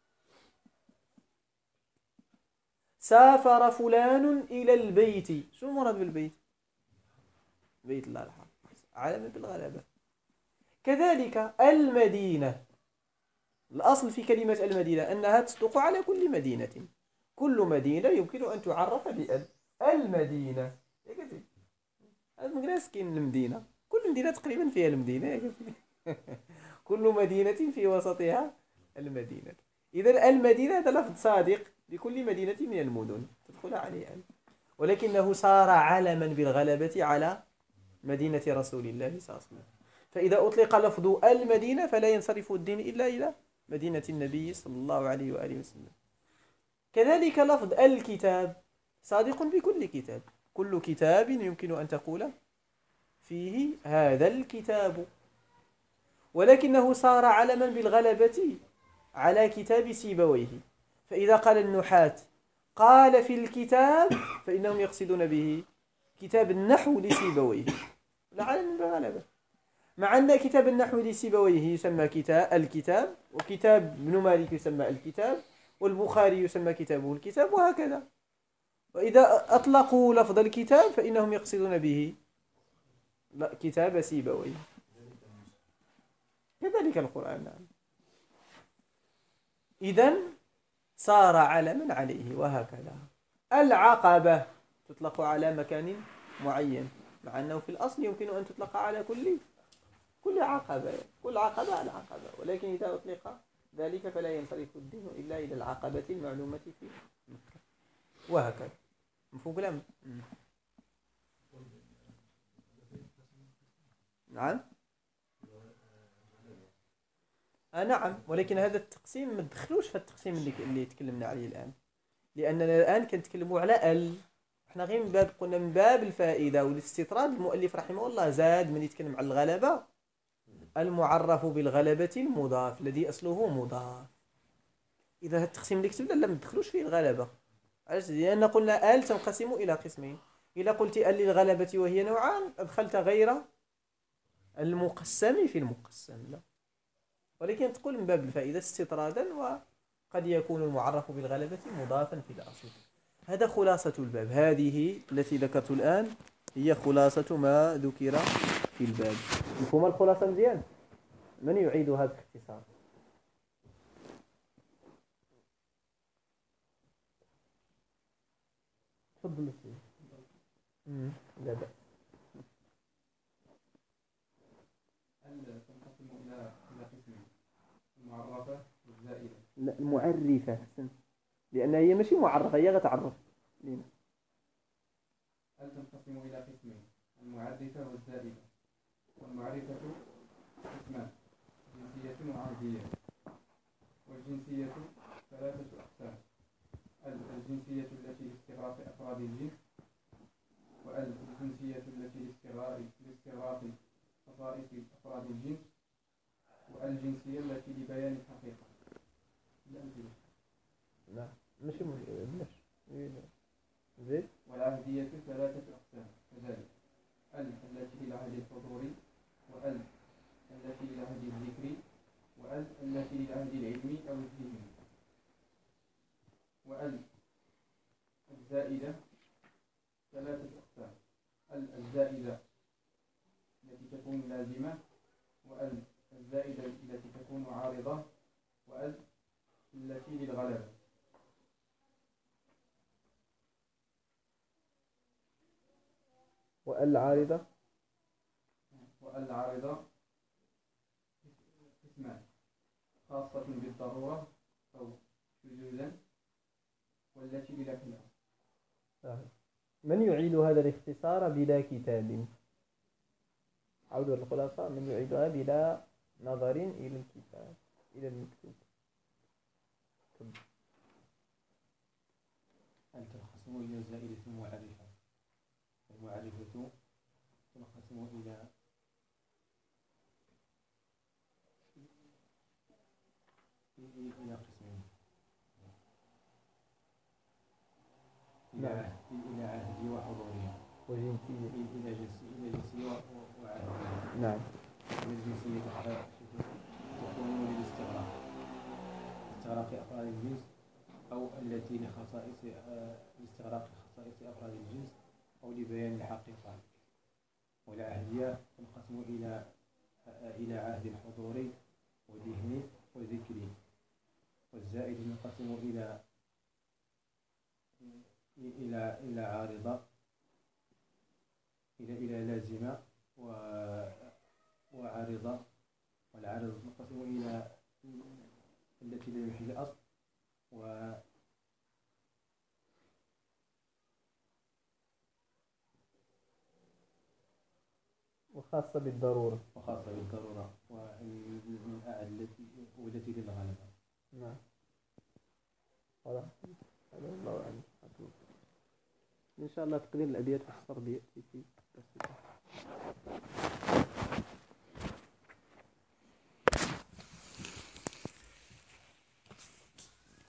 سافر فلان إلى البيت. شو المراد بالبيت؟ بيت الله الحرام، علما بالغلبة. كذلك المدينة، الأصل في كلمة المدينة أنها تصدق على كل مدينة. كل مدينة يمكن أن تعرف بأل. المدينة المدينة كاين المدينة، كل مدينة تقريبا فيها المدينة كل مدينة في وسطها المدينة. إذا المدينة هذا لفظ صادق لكل مدينة من المدن تدخل عليه أل، ولكنه صار علما بالغلبة على مدينة رسول الله صلى الله عليه وسلم. فإذا أطلق لفظ المدينة فلا ينصرف الدين إلا إلى مدينة النبي صلى الله عليه وآله وسلم. كذلك لفظ الكتاب صادق بكل كتاب، كل كتاب يمكن أن تقول فيه هذا الكتاب، ولكنه صار علما بالغلبة على كتاب سيبويه. فإذا قال النحاة قال في الكتاب فإنهم يقصدون به كتاب النحو لسيبويه، علما بالغلبة. مع أن كتاب النحو لسيبويه يسمى الكتاب، وكتاب ابن مالك يسمى الكتاب، والبخاري يسمى كتابه الكتاب، وهكذا. وإذا أطلقوا لفظ الكتاب فإنهم يقصدون به لا كتاب سيبويه، كذلك القرآن. نعم. إذن صار علما عليه. وهكذا العقبة تطلق على مكان معين، مع أنه في الأصل يمكن أن تطلق على كل عقبة، كل عقبة العقبة، ولكن إذا أطلق ذلك فلا ينصرف الدين إلا إلى العقبة المعلومة في مكة. وهكذا مفهوم كلام؟ نعم. نعم، ولكن هذا التقسيم ما تدخلوش في التقسيم اللي تكلمنا عليه الآن، لأننا الآن كنتكلموا على احنا غير من باب، قلنا من باب الفائدة والاستطراد. المؤلف رحمه الله زاد من يتكلم عن الغلبة المعرف بالغلبة المضاف الذي أصله مضاف. إذا هذا التقسيم اللي كتبنا لا ما تدخلوش فيه الغلبة، علاش؟ لأن قلنا تنقسم إلى قسمين. إذا قلت للغلبة وهي نوعان أدخلت غير المقسم في المقسم، لا. ولكن تقول من باب الفائدة استطرادا، وقد يكون المعرف بالغلبة مضافا في الأصل. هذا خلاصة الباب. هذه التي ذكرت الآن هي خلاصة ما ذكر في الباب. مفهوم الخلاصة مزيان؟ من يعيدها باختصار؟ تفضل. لا بأس. تنقسم إلى قسمين: المعرفة والزائدة. لا، المعرفة أحسن، لأن هي ماشي معرفة، هي غتعرف لينا. تنقسم إلى قسمين: المعرفة والزائدة. والمعرفة قسمان: جنسية وعرضية. والجنسية ثلاثة أقسام: الجنسية التي لاستغراق أفراد الجنس، والجنسية التي لاستغراق خصائص أفراد الجنس، والجنسية التي لبيان الحقيقة. الأمثلة: لا ماشي زيد. والعهدية ثلاثة أقسام كذلك: التي للعهد الحضوري، التي للعهد الذكري، التي للعهد العلمي أو الذهني. الزائدة ثلاثة أقسام: الزائدة التي تكون لازمة، والزائدة التي تكون عارضة، والتي للغلبة. والعارضة قسمان: خاصة بالضرورة أو شذوذا، والتي بلا خلاف. من يعيد هذا الاختصار بلا كتاب؟ عود الخلاصة: من يعيدها بلا نظر إلى الكتاب، إلى المكتوب. تنقسم إلى زائدة معرفة. المعرفة تنقسم إلى قسمين: إلى عهدية وحضورية، وجنسية. إلى جنسية وعهدية. نعم. الجنسية تكون لاستغراق أفراد الجنس، أو التي لاستغراق خصائص أفراد الجنس أو لبيان الحقيقة. والعهدية تنقسم إلى عهد حضوري وذهني وذكري. والزائد ينقسم إلى عارضة، إلى لازمة وعارضة. والعارضة تنقسم إلى التي لا محل أصل وخاصة بالضرورة. والتي للغلبة. نعم. هذا الله أعلم. إن شاء الله تقرير الأبيات والصرد يأتي في